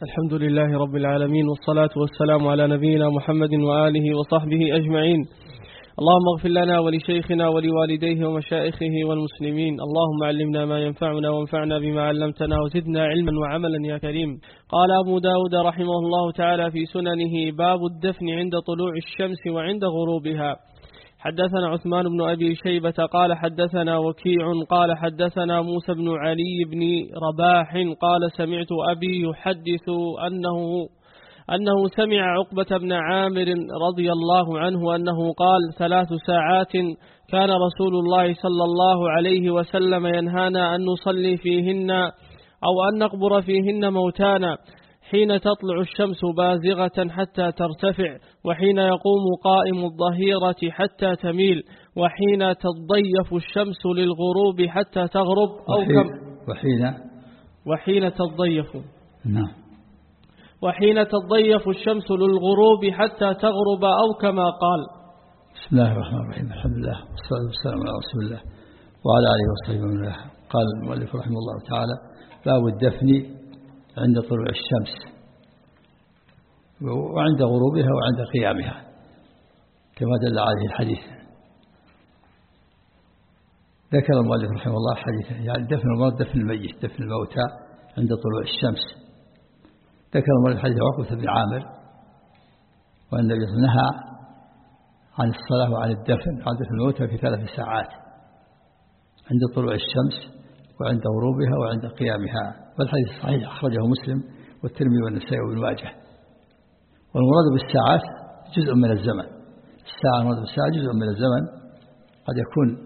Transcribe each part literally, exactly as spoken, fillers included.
الحمد لله رب العالمين، والصلاة والسلام على نبينا محمد وآله وصحبه أجمعين. اللهم اغفر لنا ولشيخنا ولوالديه ومشائخه والمسلمين. اللهم علمنا ما ينفعنا وانفعنا بما علمتنا وزدنا علما وعملا يا كريم. قال أبو داود رحمه الله تعالى في سننه: باب الدفن عند طلوع الشمس وعند غروبها. حدثنا عثمان بن أبي شيبة قال حدثنا وكيع قال حدثنا موسى بن علي بن رباح قال سمعت أبي يحدث أنه أنه سمع عقبة بن عامر رضي الله عنه أنه قال: ثلاث ساعات كان رسول الله صلى الله عليه وسلم ينهانا أن نصلي فيهن أو أن نقبر فيهن موتانا: حين تطلع الشمس بازغة حتى ترتفع، وحين يقوم قائم الظهيرة حتى تميل، وحين تضيف الشمس للغروب حتى تغرب أو وحين كم وحين وحين تضيف نعم وحين تضيف الشمس للغروب حتى تغرب أو كما قال. بسم الله الرحمن الرحيم. الحمد لله والصلاة والسلام على رسول الله وعلى آله وصحبه ومن والاه. قال المؤلف رحمه الله تعالى: باب الدفن عند طلوع الشمس وعند غروبها وعند قيامها، كما دل عليه الحديث. ذكر المؤلف رحمه الله حديثا، يعني دفن الموت دفن الميت دفن الموتى عند طلوع الشمس. ذكر المؤلف حديث عقبة بن عامر وأن النبي نهى عن الصلاة وعن الدفن عن دفن الموتى في ثلاث ساعات: عند طلوع الشمس وعند غروبها وعند قيامها. والحديث الصحيح أخرجه مسلم والترمذي والنسائي وابن ماجه. والمراد بالساعات جزء من الزمن. الساعة المراد بالساعة جزء من الزمن، قد يكون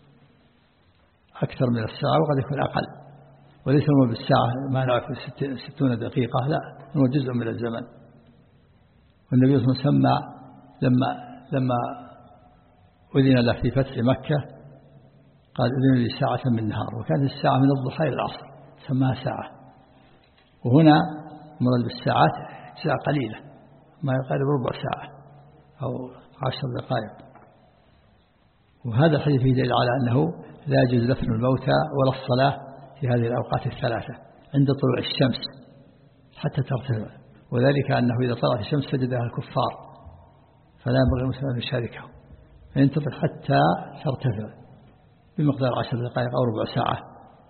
أكثر من الساعة وقد يكون أقل، وليس المراد بالساعة ما نعرف ستون دقيقة، لا، هو جزء من الزمن. والنبي صلى الله عليه وسلم سمى لما لما أذن له في فتح مكة قال: أذن لي ساعة من النهار، وكانت الساعة من الضحى إلى العصر، سماها ساعة. وهنا مراد بالساعات ساعة قليلة ما يقارب ربع ساعة أو عشر دقائق. وهذا الحديث يدل على أنه لا يجوز دفن الموتى ولا الصلاة في هذه الأوقات الثلاثة عند طلوع الشمس حتى ترتفع، وذلك أنه إذا طلعت الشمس سجدها الكفار، فلا ينبغي المسلم أن يشاركهم، فينتظر حتى ترتفع بمقدار عشر دقائق أو ربع ساعة.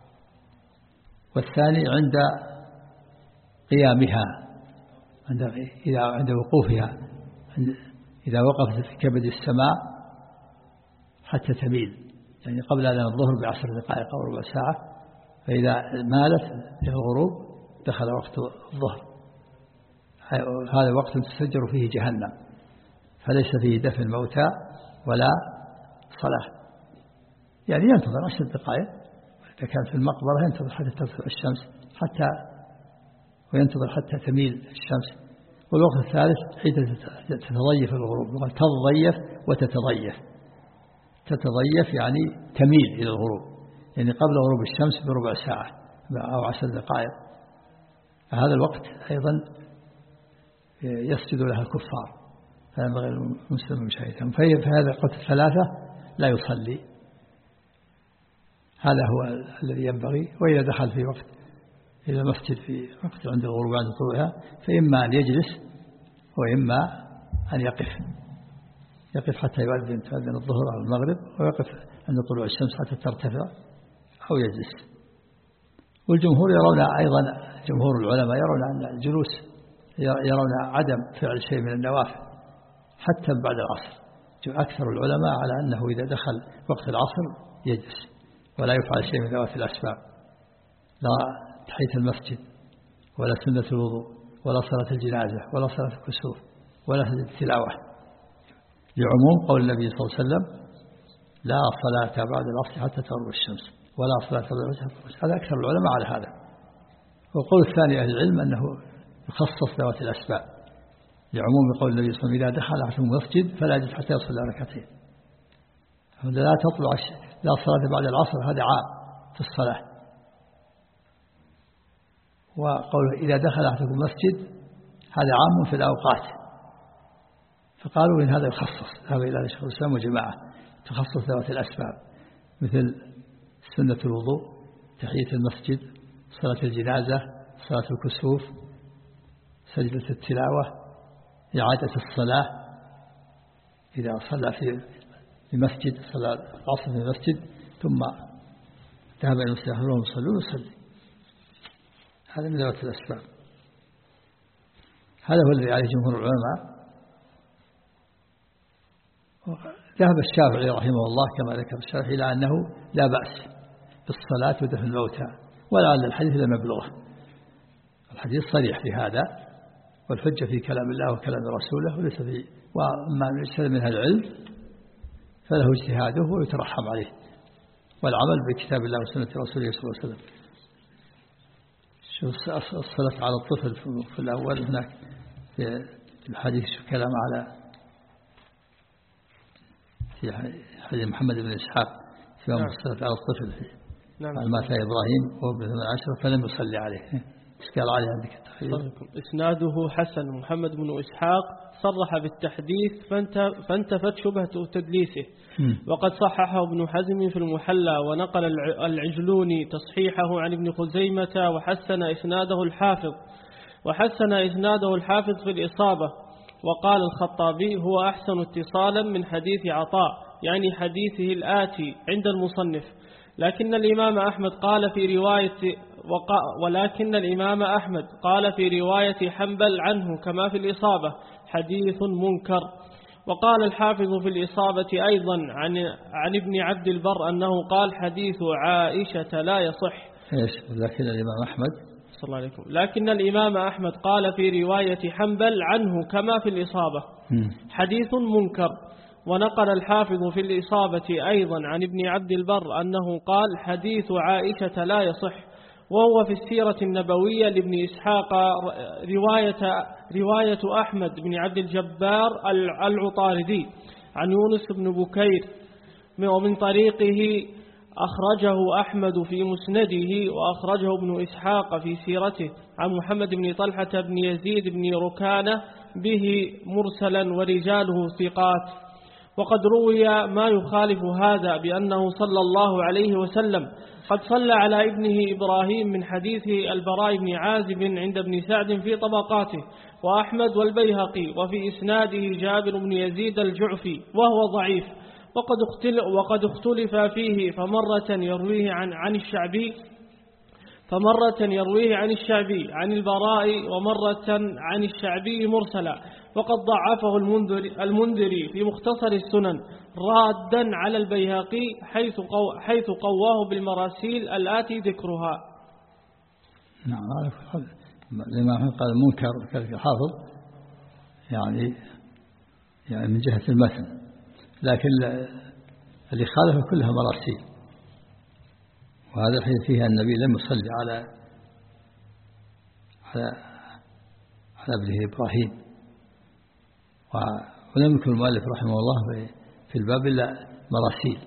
والثاني عند قيامها، عند إذا عند وقوفها، إذا وقفت في كبد السماء حتى تميل، يعني قبل أذان الظهر بعشر دقائق أو ربع ساعة، فإذا مالت في الغروب دخل وقت الظهر. هذا وقت تسجر فيه جهنم، فليس فيه دفن الموتى ولا صلاة. يعني ينتظر عشر دقائق، إذا كان في المقبرة ينتظر حتى تطلع الشمس حتى وينتظر حتى تميل الشمس. والوقت الثالث حين تتضيف الغروب، تضيف وتتضيف. تتضيف يعني تميل إلى الغروب، يعني قبل غروب الشمس بربع ساعة أو عشر دقائق. هذا الوقت أيضا يسجد لها الكفار، فينبغي المسلم مشاهدهم. في هذا الوقت الثلاثة لا يصلي، هذا هو الذي ينبغي. وإذا دخل في وقت إلى المسجد في وقت عند الغروب عند طلوعها، فإما أن يجلس وإما أن يقف يقف حتى يؤذن تؤذن الظهر أو المغرب، ويقف عند طلوع الشمس حتى ترتفع أو يجلس. والجمهور يرون أيضا، جمهور العلماء يرون أن الجلوس، يرون عدم فعل شيء من النوافل حتى بعد العصر. أكثر العلماء على أنه إذا دخل وقت العصر يجلس ولا يفعل شيء من ذوات الأسباب، لا تحية المسجد ولا سنة الوضوء ولا صلاة الجنازة ولا صلاة الكسوف ولا التلاوة، لعموم قول النبي صلى الله عليه وسلم: لا صلاة بعد العصر حتى تغرب الشمس ولا صلاة بعد العصر حتى تغرب الشمس. هذا أكثر العلماء على هذا. وقول الثاني أهل العلم أنه يخصص ذوات الأسباب، لعموم قول النبي صلى الله عليه وسلم: إذا دخل أحدكم المسجد فلا يجلس حتى يصلي ركعتين. لا تطلع لا صلاة بعد العصر، هذا عام في الصلاة. وقوله إذا دخل أحدكم المسجد هذا عام في الأوقات، فقالوا إن هذا يخصص، هذا إلى شيخ الإسلام وجماعة، تخصص ذوات الأسباب، مثل سنة الوضوء، تحية المسجد، صلاة الجنازة، صلاة الكسوف، سجدة التلاوة، إعادة الصلاة إذا صلى في مسجد، صلى العصر في المسجد ثم ذهب إلى المسجد يصلون يصلي، هذا من ذوات الأسباب. هذا هو الذي عليه جمهور العلماء. ذهب الشافعي رحمه الله كما ذكر الشافعي إلى أنه لا بأس بالصلاة ودفن الموتى، ولعل الحديث لم يبلغه. الحديث صريح في هذا، والحجة في كلام الله وكلام رسوله، وليس في وما يجتهد منها العلم فله اجتهاده ويترحم عليه، والعمل بكتاب الله وسنة رسوله صلى الله عليه وسلم. شوف الصلاة على الطفل في الأول هناك في الحديث كلام على في حديث محمد بن إسحاق في يوم الصلاة على الطفل فيه. نعم. مات إبراهيم وهو ابن عشرة فلم يصلي عليه. قال عليه عندك التحرير. إسناده حسن. محمد بن إسحاق صرح بالتحديث فانتفت شبهة تدليسه، وقد صححه ابن حزم في المحلى، ونقل العجلوني تصحيحه عن ابن خزيمة، وحسن إسناده الحافظ وحسن إسناده الحافظ في الإصابة. وقال الخطابي هو أحسن اتصالا من حديث عطاء، يعني حديثه الآتي عند المصنف. لكن الإمام أحمد قال في رواية ولكن الإمام أحمد قال في رواية حنبل عنه كما في الإصابة حديث منكر. وقال الحافظ في الإصابة أيضا عن عن ابن عبد البر أنه قال حديث عائشة لا يصح. لكن الإمام أحمد صلى الله عليكم لكن الإمام أحمد قال في رواية حنبل عنه كما في الإصابة حديث منكر. ونقل الحافظ في الإصابة أيضا عن ابن عبد البر أنه قال حديث عائشة لا يصح. وهو في السيرة النبوية لابن إسحاق رواية, رواية أحمد بن عبد الجبار العطاردي عن يونس بن بكير، ومن طريقه أخرجه أحمد في مسنده، وأخرجه ابن إسحاق في سيرته عن محمد بن طلحة بن يزيد بن ركانة به مرسلا ورجاله ثقات. وقد روي ما يخالف هذا بأنه صلى الله عليه وسلم قد صلى على ابنه إبراهيم من حديث البراء بن عازب عند ابن سعد في طبقاته وأحمد والبيهقي، وفي إسناده جابر بن يزيد الجعفي وهو ضعيف. وقد اختلف, وقد اختلف فيه فمرة يرويه عن, عن الشعبي فمرة يرويه عن الشعبي عن البراء، ومرة عن الشعبي مرسلا. وقد ضعفه المنذري, المنذري في مختصر السنن رادا على البيهقي حيث, قو حيث قواه بالمراسيل الآتي ذكرها. نعم. الإمام قال منكر كذلك حافظ يعني يعني من جهة المتن، لكن اللي خالفه كلها مراسيل. وهذا الحديث فيها النبي لم يصلي على على على ابنه إبراهيم، ولم يكن المؤلف رحمه الله في الباب إلا مراسيل.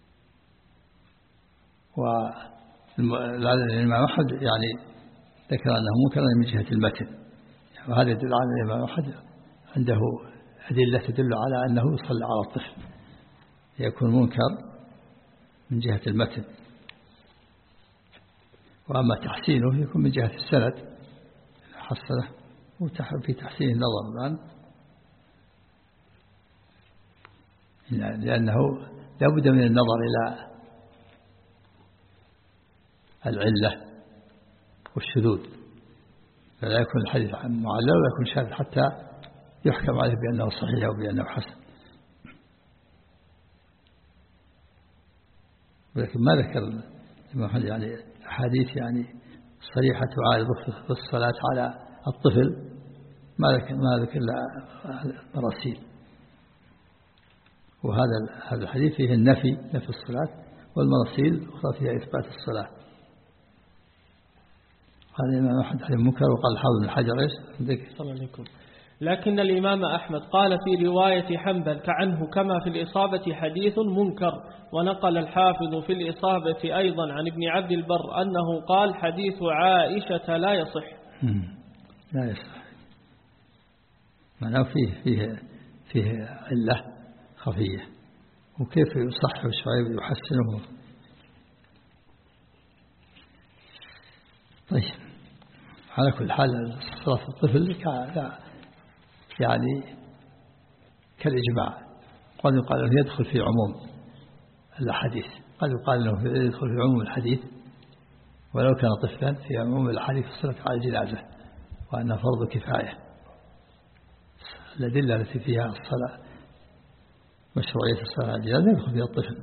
والإمام أحمد يعني ذكر أنه منكر من جهة المتن، وهذا يدل على الإمام أحمد عنده أدلة تدل على أنه يصلي على الطفل، يكون منكر من جهة المتن. وأما تحسينه يكون من جهة السند حسنه وفي تحسين النظر الآن، لأنه لا بد من النظر إلى العلة والشذوذ، فلا يكون الحديث معلل ولا يكون شاذ حتى يحكم عليه بأنه صحيح أو بأنه حسن. ولكن ما ذكر يعني أحاديث يعني صريحة تعارض في الصلاة على الطفل، ما ذكر ما ذكر مراسيل. وهذا هذا الحديث فيه النفي نفي الصلاة، والمراسيل أخرى فيها إثبات الصلاة. قال الإمام أحمد حديث منكر، وقال الحافظ بن حجر إيش صلى الله عليكم. لكن الإمام أحمد قال في رواية حنبل عنه كما في الإصابة حديث منكر. ونقل الحافظ في الإصابة أيضا عن ابن عبد البر أنه قال حديث عائشة لا يصح. لا يصح، معناه فيه فيه فيه علة خفية، وكيف يصح شعيب يحسنه. طيب على كل حال صلاة الطفل يعني كالإجماع، قد يقال أنه يدخل في عموم الحديث، قد يقال أنه يدخل في عموم الحديث ولو كان طفلا، في عموم الحديث الصلاة على الجنازة وأنها فرض كفاية. الأدلة التي فيها الصلاة مشروعية الصلاة على الجنازة يدخل فيها الطفل،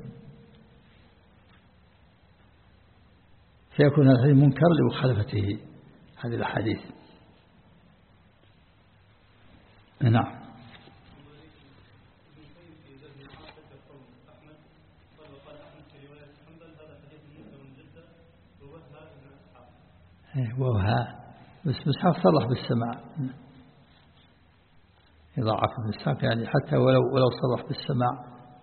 فيكون هذا الحديث منكر لمخالفته هذه الأحاديث. نعم. وها بس مسحاق صرح بالسماع، يضاعف المسحاق يعني حتى ولو ولو صرح بالسماع.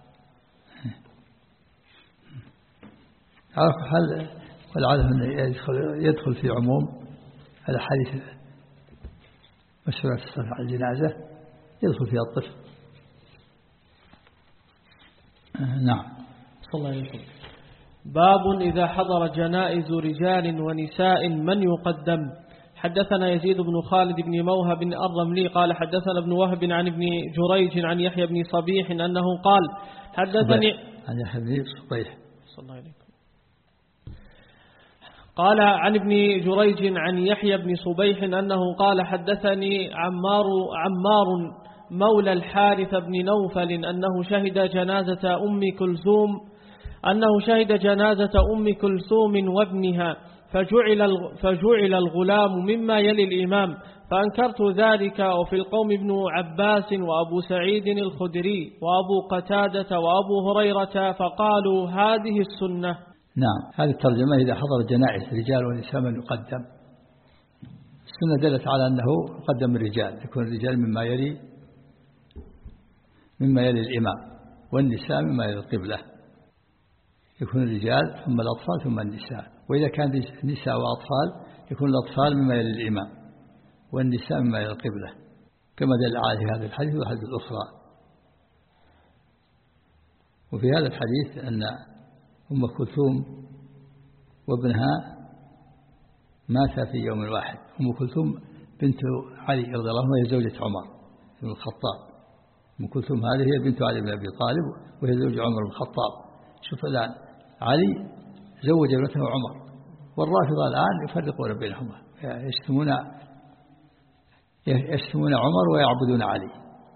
على كل حال والعادة أنه يدخل يدخل في عموم الأحاديث مشروعة الصلاة على الجنازة، يدخل فيها الطفل. نعم. صلى الله عليه وسلم. باب إذا حضر جنائز رجال ونساء من يقدم. حدثنا يزيد بن خالد بن موهب الرملي قال حدثنا ابن وهب عن ابن جريج عن يحيى بن صبيح أنه قال حدثني عن يحيى بن صبيح صلى الله عليه وسلم قال عن ابن جريج عن يحيى بن صبيح أنه قال حدثني عمار عمار مولى الحارث بن نوفل أنه شهد جنازة أم كلثوم أنه شهد جنازة أم كلثوم وابنها فجعل فجعل الغلام مما يلي الإمام، فأنكرت ذلك. وفي القوم ابن عباس وأبو سعيد الخدري وأبو قتادة وأبو هريرة فقالوا هذه السنة. نعم. هذه الترجمة إذا حضر الجنائز رجال ونساء من يقدم. السنة دلت على أنه يقدم الرجال، يكون الرجال مما يلي مما يلي الإمام، والنساء مما يلي القبلة، يكون الرجال ثم الأطفال ثم النساء. وإذا كان نساء وأطفال يكون الأطفال مما يلي الإمام والنساء مما يلي القبلة، كما دل عليه هذا الحديث والحديث الأخرى. وفي هذا الحديث أن أم كلثوم وابنها ماتا في يوم واحد. أم كلثوم بنت علي رضي الله عنه وهي زوجة عمر بن الخطاب. أم كلثوم هذه هي بنت علي بن أبي طالب وهي زوجة عمر بن الخطاب. شوف الآن علي زوج ابنته عمر، والرافضة الآن يفرقون بينهما، يشتمون يشتمون عمر ويعبدون علي.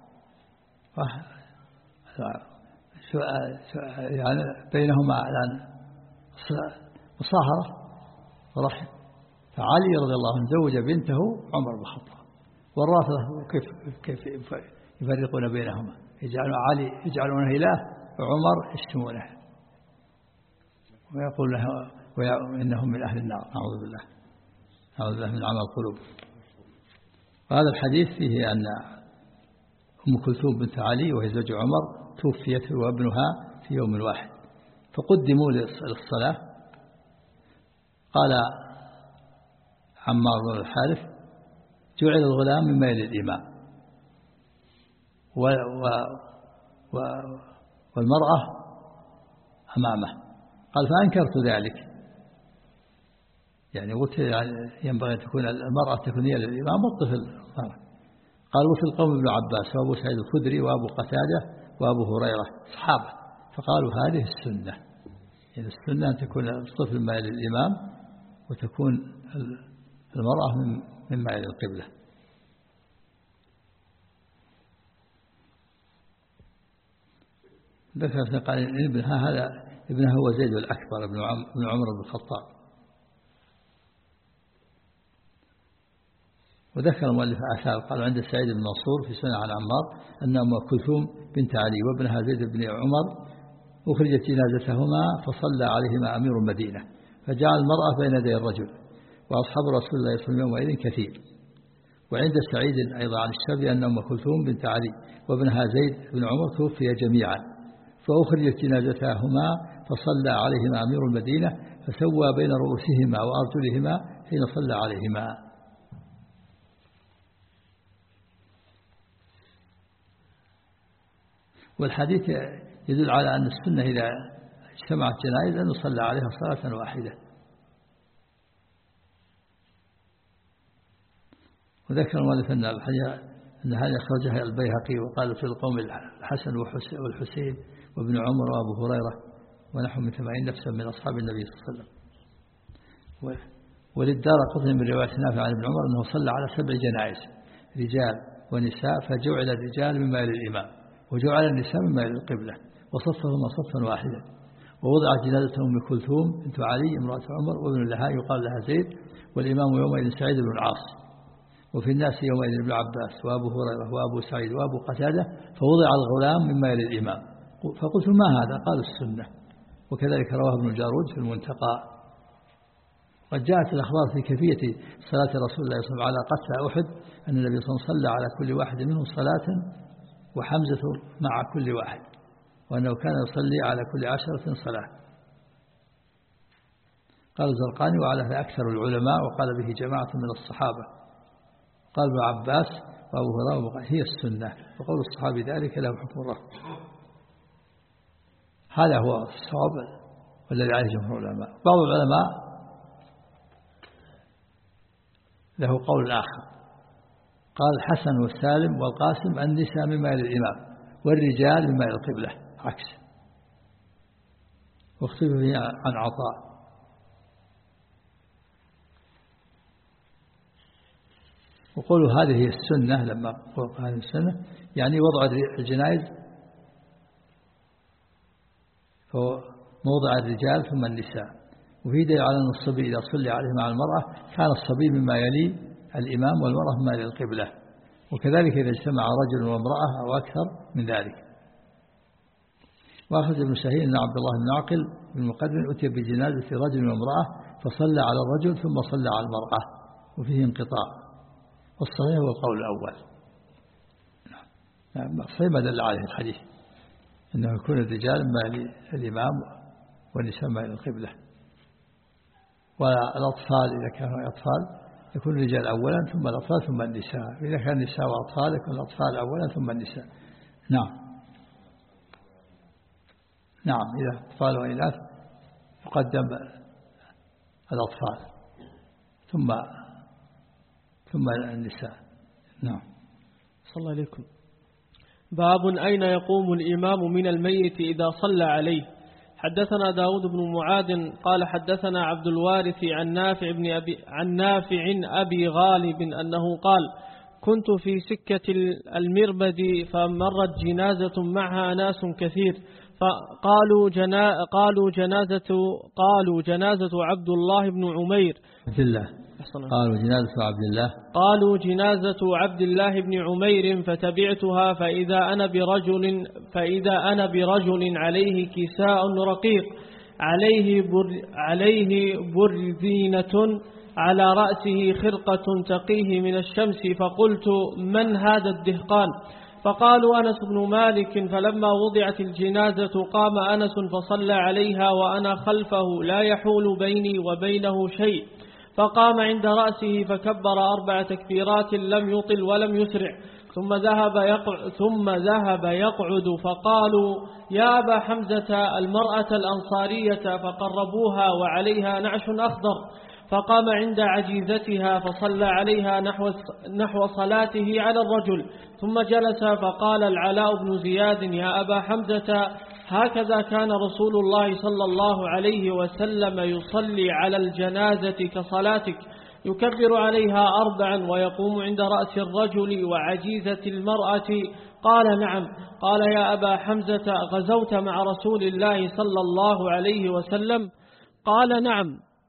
يعني بينهما الآن مصاهرة ورحم. فعلي رضي الله عنه زوج بنته عمر بن الخطاب، والرافضة كيف كيف يفرقون بينهما، يجعلون علي يجعلونه إله وعمر يشتمونه ويقول له وإنهم من أهل النار، نعوذ بالله نعوذ بالله من عمى القلوب. وهذا الحديث فيه أن أم كلثوم بنت علي وهي زوج عمر توفيت وابنها في يوم واحد، فقدموا للصلاة. قال عمار بن الحارث جعل الغلام مما يلي الإمام و و و والمرأة أمامه. قال فأنكرت ذلك، يعني قلت ينبغي أن تكون المرأة تكون هي للإمام والطفل. قال وفي القوم ابن عباس وأبو سعيد الخدري وأبو قتادة وأبو هريرة صحابة فقالوا هذه السنة، يعني السنة أن تكون الطفل مما يلي الإمام وتكون المرأة مما يلي القبلة. ذكر قال إن ابنها هذا ابنها هو زيد الأكبر ابن عمر بن الخطاب. وذكر المؤلف آثار قال عند سعيد بن منصور في سنة عن عمار أن أم كلثوم بنت علي وابنها زيد بن عمر أخرجت جنازتهما فصلى عليهما أمير المدينة فجعل المرأة بين يدي الرجل، وأصحاب رسول الله صلى الله عليه وسلم يومئذ كثير. وعند سعيد أيضا عن الشافعي أن أم كلثوم بنت علي وابنها زيد بن عمر توفي جميعا فأخرجت جنازتهما فصلى عليهما أمير المدينة فسوى بين رؤوسهما وأرجلهما حين صلى عليهما. والحديث يدل على أن السنة إذا اجتمعت جنائز أن يصلى عليها صلاة واحدة. وذكر المؤلف أن أن هذا أخرجها البيهقي وقال في القوم الحسن والحسين وابن عمر وأبو هريرة ونحو من ثمانين نفسا من أصحاب النبي صلى الله عليه وسلم. وللدارقطني من رواية نافع عن ابن عمر أنه صلى على سبع جنائز رجال ونساء، فجعل الرجال مما يلي الإمام وجعل النساء مما يلي القبلة وصفهما صفا واحدا. ووضعت جنازة أم كلثوم بنت علي امرأة عمر وابن لها يقال لها زيد، والإمام يومئذ سعيد بن العاص، وفي الناس يومئذ ابن عباس وأبو هريرة وأبو سعيد وأبو قتادة، فوضع الغلام مما يلي الإمام. فقلت ما هذا؟ قالوا السنة. وكذلك رواه ابن جارود في المنتقى. قد جاءت الأخبار في كيفية صلاة رسول الله صلى الله عليه وسلم على قتلى أحد أن النبي صلى الله عليه وسلم صلى على كل واحد منهم صلاة وحمزة مع كل واحد، وأنه كان يصلي على كل عشرة صلاة. قال الزرقاني وعلى أكثر العلماء وقال به جماعة من الصحابة. قال ابن عباس وأبو هريرة هي السنة، وقول الصحابي ذلك له حكم الرفع. هذا هو الصواب والذي عليه جمهور العلماء. بعض العلماء له قول آخر، قال الحسن والسالم والقاسم النساء مما يلي الإمام والرجال مما يلي القبلة عكس، واختلف فيه عن عطاء. وقولوا هذه هي السنة، لما قلوا هذه السنة يعني وضع الجنائز فهو موضع الرجال ثم النساء. وفي دليل على أن الصبي إذا صلي عليه مع المرأة كان الصبي مما يلي الإمام والمرأة مما يلي القبلة، وكذلك إذا اجتمع رجل وامرأة أو أكثر من ذلك. وأخذ ابن شهيد أن عبد الله بن عقل بن مقدم أتي بجنازة رجل وامرأة فصلى على الرجل ثم صلى على المرأة، وفيه انقطاع، والصحيح هو القول الأول. صحيح ما دل عليه الحديث أنه يكون الرجال مما يلي الإمام والنساء مما يلي القبلة. والأطفال إذا كانوا أطفال يكون الرجال أولا ثم الأطفال ثم النساء، إذا كان النساء وأطفال يكون الأطفال أولا ثم النساء. نعم نعم إذا أطفال وإناث يقدم الأطفال ثم ثم النساء. نعم. صلى الله عليكم. باب أين يقوم الإمام من الميت إذا صلى عليه. حدثنا داود بن معاذ قال حدثنا عبد الوارث عن نافع بن أبي عن نافع أبي غالب أنه قال كنت في سكة المربد فمرت جنازة معها ناس كثير فقالوا جنا قالوا جنازة قالوا جنازة عبد الله بن عمير قالوا جنازة عبد الله قالوا جنازة عبد الله بن عمير فتبعتها فإذا أنا برجل فإذا أنا برجل عليه كساء رقيق عليه بر عليه برذينة على رأسه خرقة تقيه من الشمس، فقلت من هذا الدهقان؟ فقالوا أنس بن مالك. فلما وضعت الجنازة قام أنس فصلى عليها وأنا خلفه لا يحول بيني وبينه شيء، فقام عند رأسه فكبر أربع تكبيرات لم يطل ولم يسرع، ثم ذهب يقعد, ثم ذهب يقعد فقالوا يا أبا حمزة المرأة الأنصارية، فقربوها وعليها نعش أخضر، فقام عند عجيزتها فصلى عليها نحو, نحو صلاته على الرجل، ثم جلس فقال العلاء بن زياد يا أبا حمزة هكذا كان رسول الله صلى الله عليه وسلم يصلي على الجنازة كصلاتك، يكبر عليها أربعا ويقوم عند رأس الرجل وعجيزة المرأة. قال نعم. قال يا أبا حمزة غزوت مع رسول الله صلى الله عليه وسلم؟ قال نعم.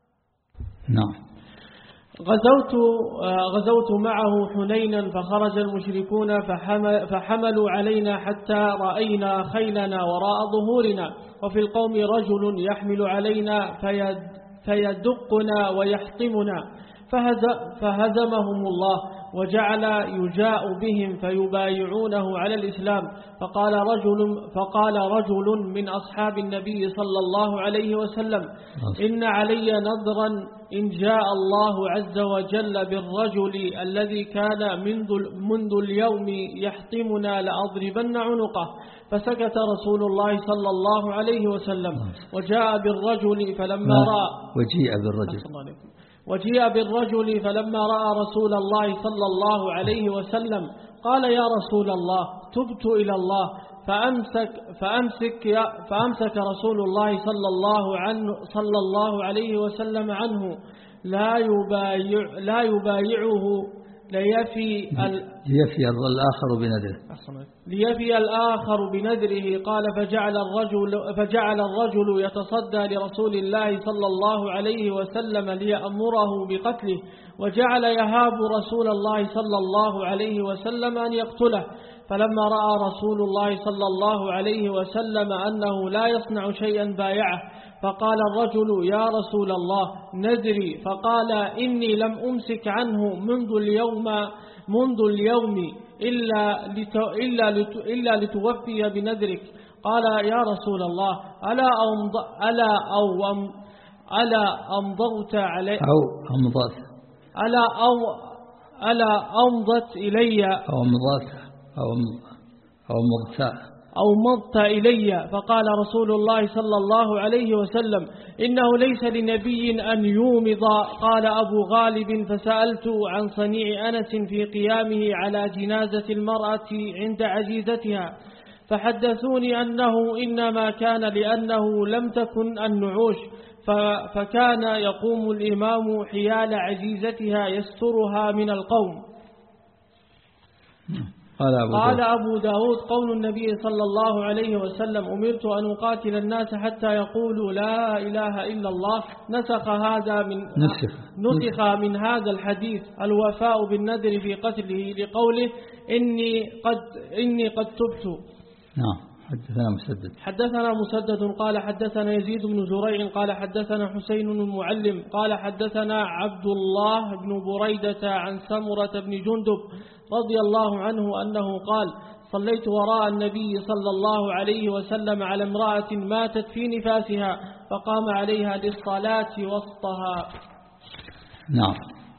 نعم. غزوت غزوت معه حنينا فخرج المشركون فحمل فحملوا علينا حتى رأينا خيلنا وراء ظهورنا، وفي القوم رجل يحمل علينا فيد فيدقنا ويحطمنا، فهزمهم الله وجعل يجاء بهم فيبايعونه على الإسلام. فقال رجل, فقال رجل من أصحاب النبي صلى الله عليه وسلم إن علي نذرا إن جاء الله عز وجل بالرجل الذي كان منذ, منذ اليوم يحطمنا لأضربن عنقه. فسكت رسول الله صلى الله عليه وسلم وجاء بالرجل فلما رأى وجيء بالرجل وجيء بالرجل فلما رأى رسول الله صلى الله عليه وسلم قال يا رسول الله تبت إلى الله فأمسك, فأمسك, فأمسك رسول الله صلى الله, عنه صلى الله عليه وسلم عنه لا, يبايع لا يبايعه ليفي, ليفي الآخر بنذره ليفي الآخر بنذره. قال فجعل الرجل, فجعل الرجل يتصدى لرسول الله صلى الله عليه وسلم ليأمره بقتله، وجعل يهاب رسول الله صلى الله عليه وسلم أن يقتله. فلما رأى رسول الله صلى الله عليه وسلم أنه لا يصنع شيئا بايعه، فقال الرجل يا رسول الله نذري، فقال إني لم أمسك عنه منذ اليوم منذ اليوم إلا, لت إلا, لت إلا لتوفي بنذرك. قال يا رسول الله ألا أمض ألا أو أم ألا أمضت علي أو أمضت ألا أو ألا أمضت إلي أو أمضت أو أو مضت أو مضت إلي. فقال رسول الله صلى الله عليه وسلم إنه ليس لنبي أن يومض. قال أبو غالب فسألت عن صنيع أنس في قيامه على جنازة المرأة عند عجيزتها، فحدثوني أنه إنما كان لأنه لم تكن النعوش، فكان يقوم الإمام حيال عجيزتها يسترها من القوم. قال أبو, قال أبو داود قول النبي صلى الله عليه وسلم أمرت أن أقاتل الناس حتى يقولوا لا إله إلا الله، نسخ هذا من نسخ, نسخ من هذا الحديث الوفاء بالنذر في قتله لقوله إني قد, إني قد تبت. نعم. حدثنا مسدد حدثنا مسدد قال حدثنا يزيد بن زريع قال حدثنا حسين المعلم قال حدثنا عبد الله بن بريدة عن سمرة بن جندب رضي الله عنه أنه قال صليت وراء النبي صلى الله عليه وسلم على امرأة ماتت في نفاسها فقام عليها للصلاة وسطها. نعم.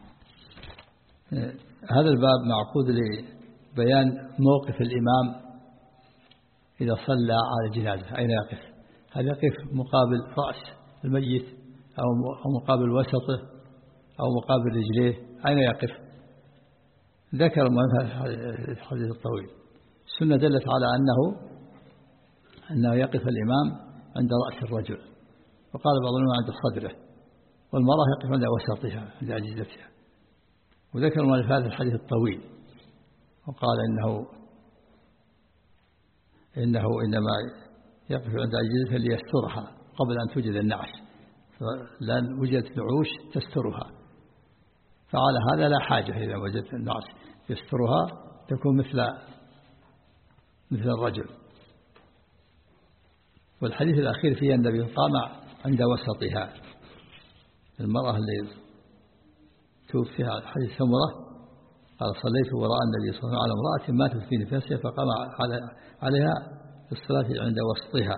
هذا الباب معقود لبيان موقف الإمام إذا صلى على الجنازة أين يقف؟ هل يقف مقابل رأس الميت أو مقابل وسطه أو مقابل رجليه؟ أين يقف؟ ذكر المؤلف الحديث الطويل. السنة دلت على أنه أنه يقف الإمام عند رأس الرجل، وقال بعض العلماء عند صدره، والمرأة يقف عند وسطها عند عجيزتها. وذكر المؤلف هذا الحديث الطويل وقال إنه إنه إنما يقف عند عجيزتها ليسترها قبل أن توجد النعش، لأن وجدت نعوش تسترها، فعلى هذا لا حاجة إذا وجدت النعش يسترها تكون مثل مثل الرجل. والحديث الأخير فيه النبي قام عند وسطها، المرأة اللي توفيها حديث سمرة قال صليت وراء النبي صلى الله عليه وسلم على امرأة ماتت في نفاسها فقام عليها في الصلاة عند وسطها.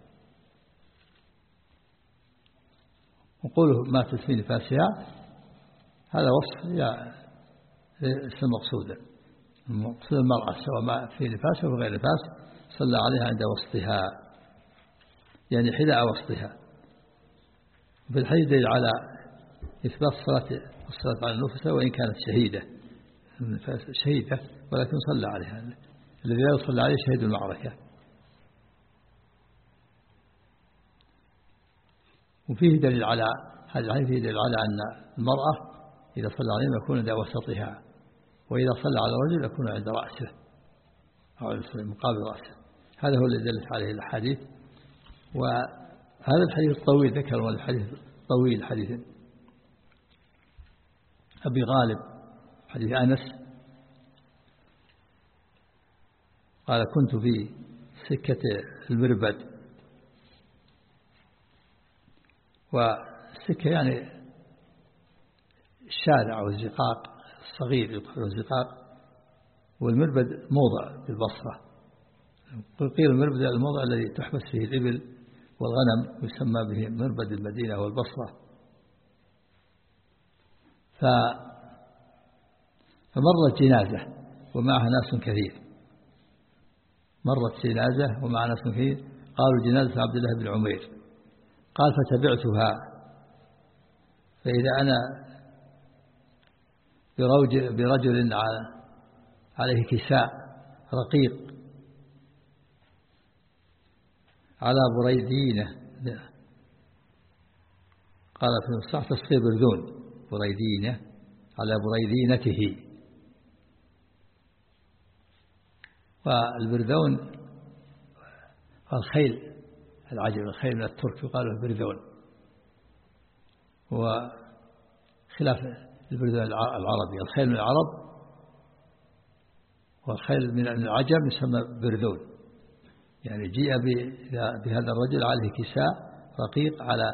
وقوله ماتت في نفاسها هذا وصف ليس مقصودا، المقصود المرأة سواء في نفاسها أو غير نفاس صلى عليها عند وسطها يعني حذاء وسطها. في الحديث دليل على إثبات الصلاة الصلاة على النفس وإن كانت شهيدة شهيدة ولكن صلى عليها، الذي لا يصلى عليه شهيد المعركة. وفيه دليل على هذا الحديث فيه دليل على أن المرأة إذا صلى عليها يكون عند وسطها، وإذا صلى على الرجل يكون عند رأسه أو مقابل رأسه. هذا هو الذي دلت عليه الحديث. وهذا الحديث الطويل ذكر الحديث طويل حديث أبي غالب حديث أنس قال كنت في سكة المربد، والسكة يعني الشارع أو الزقاق الصغير يقال الزقاق، والمربد موضع في البصرة، قيل المربد الموضع الذي تحبس فيه الإبل والغنم يسمى به مربد المدينة والبصرة. ف فمرت جنازة ومعها ناس كثير، مرت جنازة ومعها ناس كثير قالوا جنازة عبد الله بن عمير، قال فتبعتها فإذا أنا برجل عليه كساء رقيق على بريدينه، قال في الصح تصغير برذون، بريدينه على بريدينته. والبرذون الخيل العجم، الخيل من الترك يقال له برذون، وخلاف البرذون العربي، الخيل من العرب والخيل من العجم يسمى برذون. يعني جيء بهذا الرجل عليه كساء رقيق على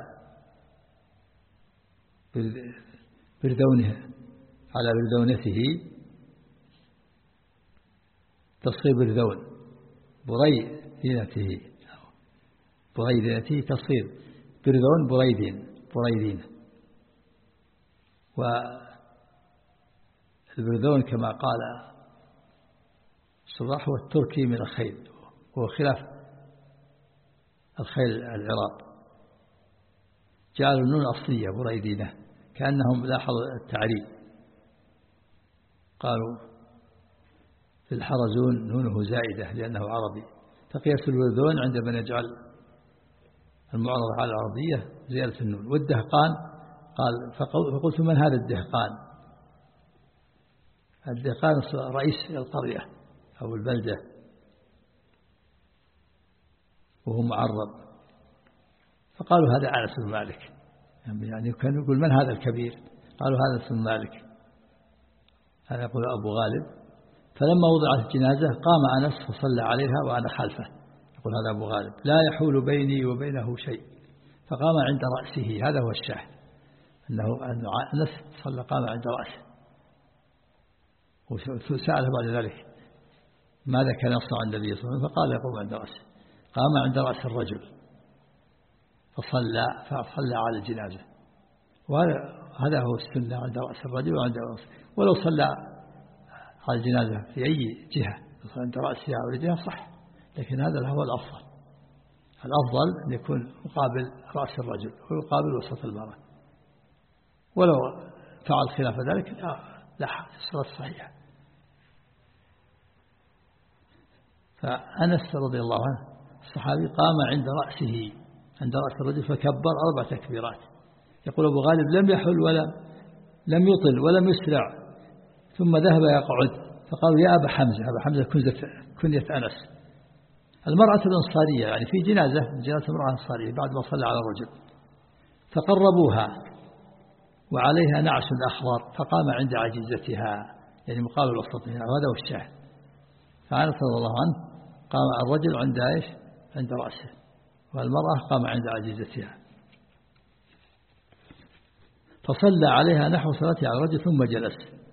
برذونه، على برذونته، تصغير برذون، بريدينته، بريدينته تصغير برذون، بريدين، بريدين. والبرذون كما قال الصراح هو التركي من الخيل، هو خلاف الخيل العراق. جعلوا النون أصلية بريدينة، كأنهم لاحظوا التعريب، قالوا في الحرزون نونه زائدة لأنه عربي. تقيس البرذون عند من يجعل المعرض على العربية زيادة النون. والدهقان قال فقلت من هذا الدهقان؟ الدهقان رئيس القرية أو البلدة وهو معرب، فقالوا هذا أنس بن مالك، يعني كان يقول من هذا الكبير؟ قالوا هذا أنس بن مالك، هذا يقول أبو غالب. فلما وضعت الجنازة قام أنس فصلى عليها وأنا خلفه، يقول هذا أبو غالب، لا يحول بيني وبينه شيء، فقام عند رأسه. هذا هو الشاهد، أنه أنس صلى قام عند رأسه. وسأله بعد ذلك ماذا كان يصنع النبي صلى الله عليه وسلم؟ فقال يقوم عند رأسه. قام عند رأس الرجل فصلى فصلى على الجنازة. وهذا هو السنة عند رأس الرجل وعند رأسه. ولو صلى على الجنازة في أي جهة عند رأسها أو رجلها صح، لكن هذا هو الأفضل. الأفضل أن يكون مقابل رأس الرجل ويقابل وسط المرأة. ولو فعل خلاف ذلك لا لا الصلاة صحيحة. فأنس رضي الله عنه الصحابي قام عند رأسه، عند رأس الرجل، فكبر أربع تكبيرات. يقول أبو غالب لم يحل ولا لم يطل ولم يسرع، ثم ذهب يقعد، فقالوا يا أبا حمزة. أبا حمزة كنية أنس. المرأة الأنصارية، يعني في جنازة جنازة امرأة أنصارية بعد ما صلى على الرجل، فقربوها وعليها نعش أخضر، فقام عند عجيزتها، يعني مقابل وسطها، وهذا هو الشاهد. فأنس رضي الله عنه قام الرجل عند إيش؟ عند رأسه، والمرأة قام عند عجيزتها، فصلى عليها نحو صلاته على الرجل ثم جلس.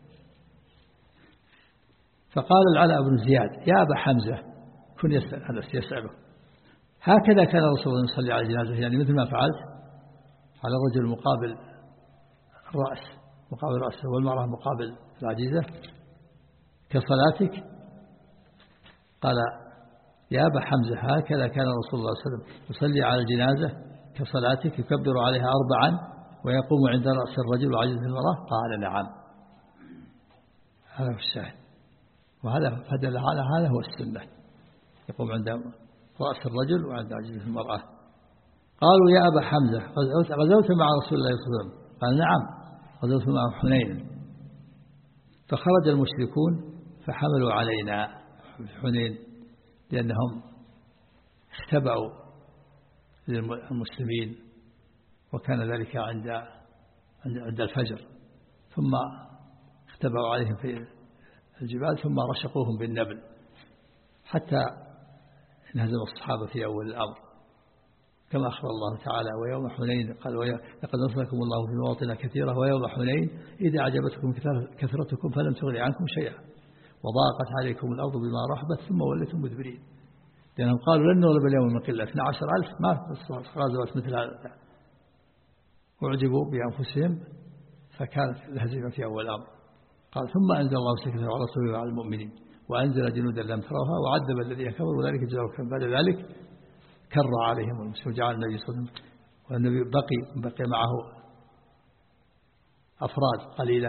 فقال العلاء بن زياد يا أبا حمزة، كن يسأل أنس يسأله هكذا كان رسول الله يصلي على الجنازة، يعني مثل ما فعلت على الرجل مقابل الرأس، مقابل رأسه، والمرأة مقابل العجيزة كصلاتك؟ قال يا أبا حمزة هكذا كان رسول الله صلى الله عليه وسلم يصلي على الجنازة كصلاتك، يكبر عليها أربعا ويقوم عند رأس الرجل وعجيزة المرأة؟ قال نعم. هذا هو الشاهد، وهذا فدل على هذا هو السنة، يقوم عند رأس الرجل وعند عجيزة المرأة. قالوا يا أبا حمزة غزوت مع رسول الله صلى الله عليه وسلم؟ قال نعم غزوت مع حنين. فخرج المشركون فحملوا علينا في حنين، لأنهم اختبأوا للمسلمين، وكان ذلك عند عند الفجر، ثم اختبأوا عليهم في الجبال، ثم رشقوهم بالنبل حتى انهزم الصحابة في أول الأمر، كما أخبر الله تعالى ويوم حنين قال لقد نصركم الله في مواطن كثيرة ويوم حنين إذا أعجبتكم كثرتكم فلم تغن عنكم شيئا وضاقت عليكم الأرض بما رحبت ثم وليتم مدبرين. لأنهم قالوا لن نغلب اليوم من قلة اثنا عشر ألف، ما غزوات مثل هذا، وأعجبوا بأنفسهم فكانت الهزيمة في أول الأمر. قال ثم أنزل الله سكينته على رسوله وعلى المؤمنين وأنزل جنودا لم تروها وعذب الذين كفروا وذلك جزاؤهم. بعد ذلك كر عليهم المسلمين وجعل النبي صلى الله عليه وسلم، والنبي بقي بقي معه أفراد قليلة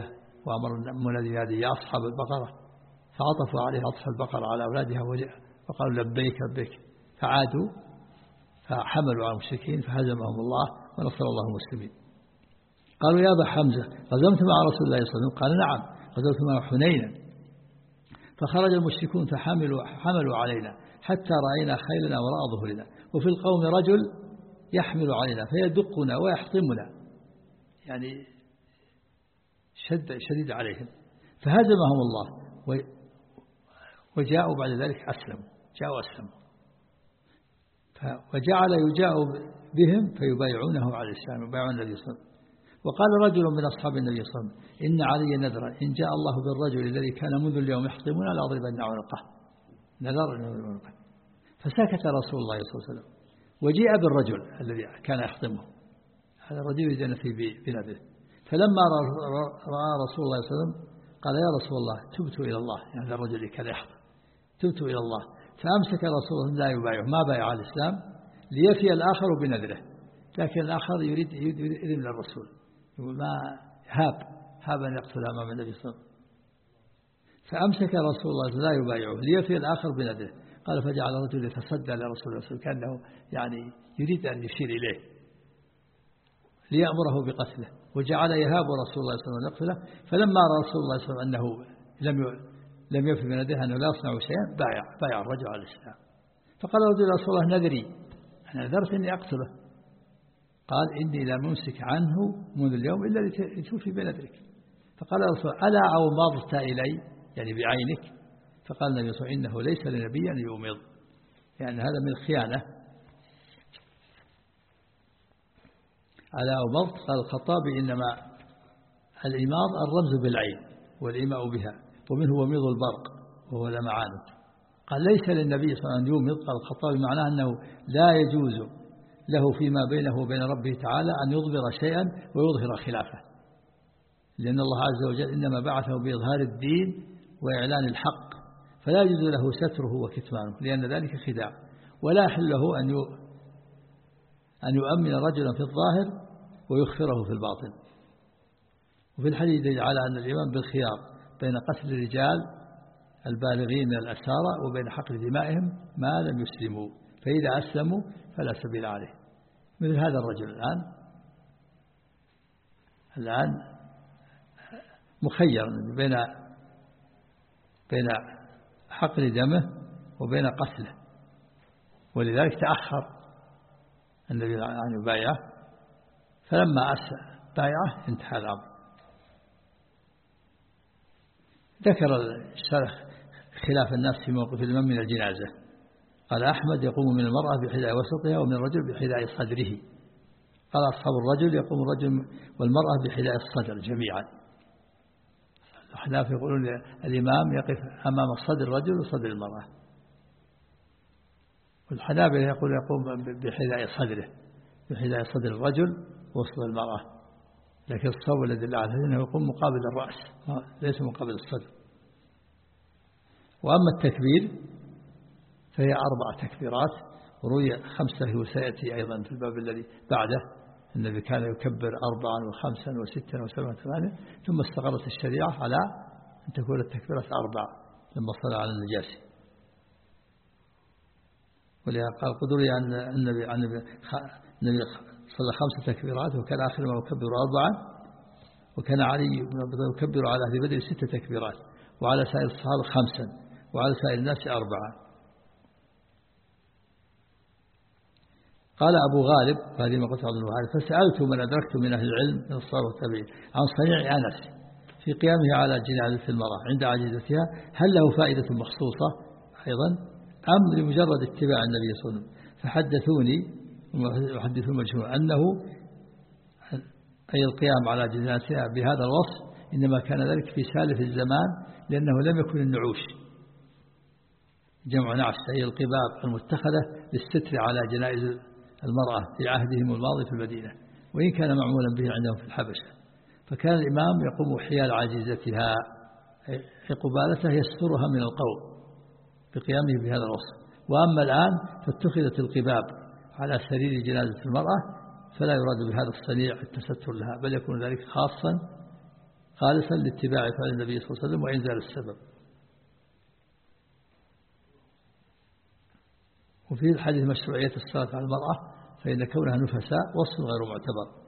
وأمر المنادي ينادي يا أصحاب البقرة، فعطفوا عليه عطف البقرة على أولادها وقالوا لبيك لبيك، فعادوا فحملوا على المشركين فهزمهم الله ونصر الله المسلمين. قالوا يا أبا حمزة غزوت مع رسول الله صلى الله عليه وسلم؟ قال نعم غزوت مع حنينا، فخرج المشركون فحملوا حملوا علينا حتى رأينا خيلنا وراء ظهرنا، وفي القوم رجل يحمل علينا فيدقنا ويحطمنا، يعني شد شديد عليهم، فهزمهم الله وجاءوا بعد ذلك أسلموا، جاءوا أسلموا، وجعل يجاء بهم فيبايعونه على الإسلام، يبايعون النبي صلى الله عليه وسلم. وقال رجل من أصحاب النبي صلى الله عليه وسلم إن علي نذرا إن جاء الله بالرجل الذي كان منذ اليوم يحطمنا لأضربن عنقه، نذر عنقه. فسكت رسول الله صلى الله عليه وسلم، وجيء بالرجل الذي كان يحطمه، هذا الرجل يدن في بنذره، فلما رأى رسول الله صلى الله عليه وسلم قال يا رسول الله تبت إلى الله، يعني هذا الرجل اللي كان يحطم تبت إلى الله، فأمسك رسول الله لا يبايعه، ما بايع على الإسلام ليفي الآخر بنذره، لكن الآخر يريد إذن للرسول، يقول ما هاب هاب أن يقتل أمام النبي صلى الله عليه وسلم، فأمسك رسول الله لا يبايعه ليفي الآخر بنذره. قال فجعل الرجل يتصدى لرسول الله صلى الله عليه وسلم كأنه يعني يريد أن يشير إليه ليأمره بقتله، وجعل يهاب رسول الله صلى الله عليه وسلم يقتله، فلما رأى رسول الله صلى الله عليه وسلم أنه لم لم يفي بنذره أنه لا يصنع شيئا بايع بايع الرجل على الإسلام. فقال الرجل يا رسول الله نذري أنا نذرت إني أقتله، قال إني لا ممسك عنه منذ اليوم إلا لتوفي بنذرك. فقال الرسول ألا أومضت إلي يعني بعينك؟ فقال النبي صلى الله عليه وسلم إنه ليس لنبي أن يومض، يعني هذا من الخيانة. ألا أومضت؟ قال الخطابي إنما الإماض الرمز بالعين والإيماء بها، ومنه وميض البرق وهو لمعانه. قال ليس للنبي صلى الله عليه وسلم أن يومض، قال الخطابي معناه أنه لا يجوز له فيما بينه وبين ربه تعالى أن يظهر شيئا ويظهر خلافه، لأن الله عز وجل إنما بعثه بإظهار الدين وإعلان الحق، فلا يجوز له ستره وكتمانه لأن ذلك خداع، ولا يحل له أن أن يؤمن رجلا في الظاهر ويخفره في الباطن. وفي الحديث دليل على أن الإمام بالخيار بين قتل الرجال البالغين من الأسارى وبين حقن دمائهم ما لم يسلموا، فإذا أسلموا فلا سبيل عليه. مثل هذا الرجل الآن الآن مخير بين بين حقن دمه وبين قتله، ولذلك تأخر النبي عن يبايعه، فلما أسلم بايعه انتهى الأمر. ذكر الشرح خلاف الناس في موقف الإمام من الجنازة. قال أحمد يقوم من المرأة بحذاء وسطها ومن الرجل بحذاء صدره. قال أصحاب الرجل يقوم الرجل والمرأة بحذاء الصدر جميعا. الأحناف يقولون الإمام يقف أمام صدر الرجل وصدر المرأة، والحنابلة يقول يقوم بحذاء صدره بحذاء صدر الرجل ووسط المرأة، لكن الصواب الذي دل على أنه يقوم مقابل الرأس ليس مقابل الصدر. وأما التكبير فهي أربع تكبيرات، وروي خمسة وسيأتي أيضا في الباب الذي بعده النبي كان يكبر أربعا وخمسا وستا وسبعا وثمانيا، ثم استقرت الشريعة على أن تكون التكبيرات أربع لما صلى على النجاشي. ولهذا قال قدري أن النبي عن النبي صلى خمس تكبيرات وكان آخر ما يكبر أربعا، وكان علي بن أبي طالب يكبر على أهل بدر ست تكبيرات، وعلى سائر الصحابة خمسا، وعلى سائر الناس أربعة. قال أبو غالب هذه ما قلت عبد الوهاب فسألت من أدركت من أهل العلم من الصحابة والتابعين عن صنيع أنس في قيامه على جنازة المرأة عند عجيزتها، هل له فائدة مخصوصة أيضا أم لمجرد اتباع النبي صلى الله عليه وسلم؟ فحدثوني وحدثوا المجموع أنه أي القيام على جنازتها بهذا الوصف إنما كان ذلك في سالف الزمان، لأنه لم يكن النعوش جمع نعش أي القباب المتخذة للستر على جنائز المرأة في عهدهم الماضي في المدينة، وإن كان معمولا به عندهم في الحبشة. فكان الإمام يقوم حيال عجيزتها قبالتها يسترها من القوم بقيامه بهذا الوصف. وأما الآن فاتخذت القباب على سرير جنازة المرأة، فلا يراد بهذا الصنيع التستر لها، بل يكون ذلك خاصا خالصا لاتباع فعل النبي صلى الله عليه وسلم وإنزال السبب. وفي الحديث مشروعية الصلاة على المرأة فإن كونها نفساء وصف غير معتبر.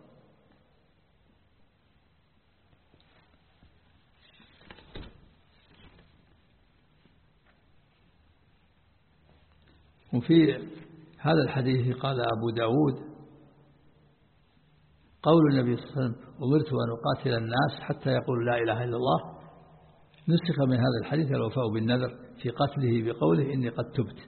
وفي هذا الحديث قال أبو داود قول النبي صلى الله عليه وسلم أمرت أن أقاتل الناس حتى يقول لا إله إلا الله نسخ من هذا الحديث الوفاء بالنذر في قتله بقوله إني قد تبت.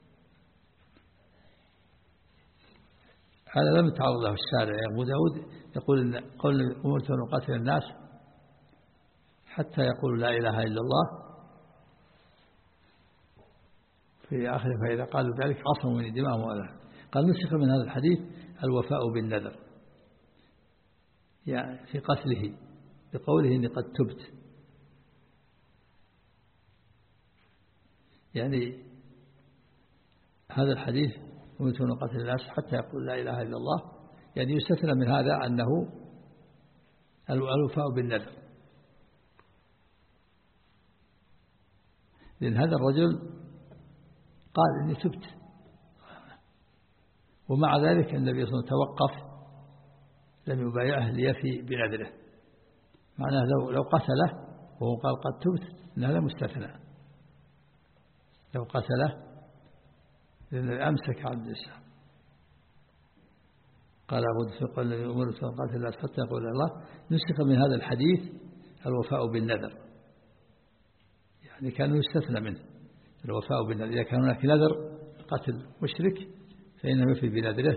هذا لم يتعرض له الشارع. أبو داود يقول إن قول أمرت أن أقاتل الناس حتى يقول لا إله إلا الله في آخره فإذا قالوا ذلك عصموا من دماءهم وأهلهم. قال نسخ من هذا الحديث الوفاء بالنذر يعني في قتله بقوله إني قد تبت. يعني هذا الحديث أمرت أن أقاتل الناس حتى يقول لا إله إلا الله يعني يستثنى من هذا أنه الوفاء بالنذر، لأن هذا الرجل قال إني تبت ومع ذلك النبي صلى الله عليه وسلم توقف لم يبايعه ليفي بنذره. معناه لو لو قتله وهو قال قد تبت إن هذا مستثنى. لو قتله لأن أمسك عبد الإسلام. قال أبو دفق الذي أمرت أن أقاتل الناس حتى يقول الله نسخ من هذا الحديث الوفاء بالنذر يعني كان يستثنى منه الوفاء بالنذر. إذا كان هناك نذر قتل مشرك فإنه يفي بنذره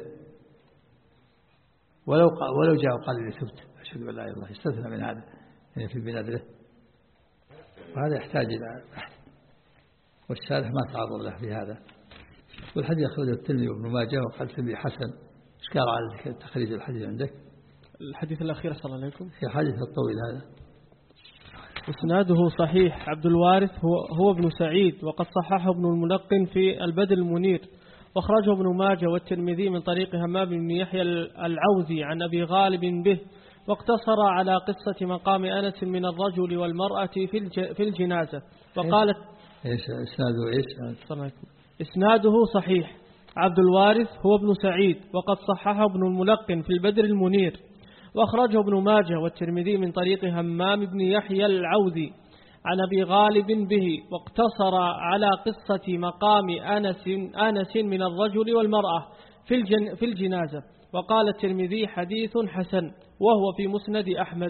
ولو ولو جاء وقال لي تبت أشهد أن لا إله إلا الله يستثنى من هذا يفي بنذره. وهذا يحتاج إلى بحث والشارح ما تعرض له في هذا. والحديث أخرجه الترمذي وابن ماجه وقال الترمذي حسن. إيش قال على تخريج الحديث عندك؟ الحديث الأخير صلى الله عليكم في حديث الطويل هذا إسناده صحيح. عبد الوارث هو, هو ابن سعيد وقد صححه ابن الملقن في البدر المنير واخرجه ابن ماجه والترمذي من طريق همام بن يحيى العوزي عن أبي غالب به واقتصر على قصة مقام أنس من الرجل والمرأة في الجنازة وقالت إيش إسناده إيش؟ إسناده صحيح. عبد الوارث هو ابن سعيد وقد صححه ابن الملقن في البدر المنير وأخرجه ابن ماجه والترمذي من طريق همام بن يحيى العوزي عن أبي غالب به واقتصر على قصة مقام أنس, أنس من الرجل والمرأة في, الجن في الجنازة وقال الترمذي حديث حسن وهو في مسند أحمد.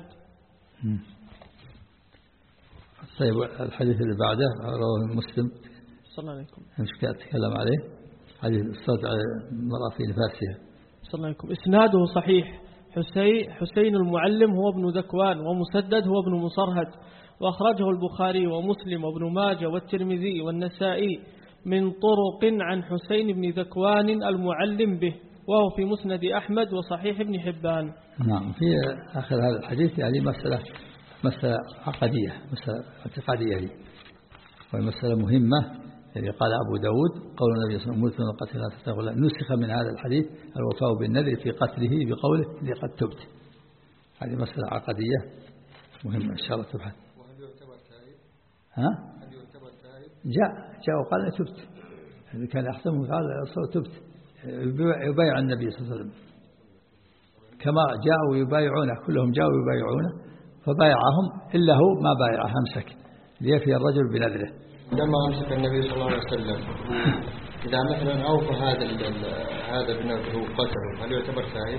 طيب الحديث اللي بعده رواه مسلم صلى الله عليكم مش أتكلم عليه حديث الصلاة على المرأة في نفاسها صلى الله عليكم. إسناده صحيح. حسين, حسين المعلم هو ابن ذكوان ومسدد هو ابن مصرهد وأخرجه البخاري ومسلم وابن ماجه والترمذي والنسائي من طرق عن حسين بن ذكوان المعلم به وهو في مسند أحمد وصحيح ابن حبان. نعم. في آخر هذا الحديث يعني مسألة مسألة عقدية مسألة اعتقادية وهي مسألة مهمة. يعني قال أبو داود قول النبي صلى الله عليه وسلم قتل لا تتقول نسخ من هذا الحديث الوفاء بالنذر في قتله بقوله إني قد تبت. هذه مسألة عقدية مهمة إن شاء الله تبحث. وهل يعتبر تائب؟ ها؟ هل يعتبر تائب؟ جاء جاء وقال أنا تبت. إذا كان أحسن قال صار تبت يبايع النبي صلى الله عليه وسلم كما جاءوا يبايعونه كلهم جاءوا يبايعونه فبايعهم إلا هو ما بايعه أمسك ليفي الرجل بنذره. لما أمسك النبي صلى الله عليه وسلم إذا مثلا أوفى هذا هذا بنذره وقتله هل يعتبر تائب؟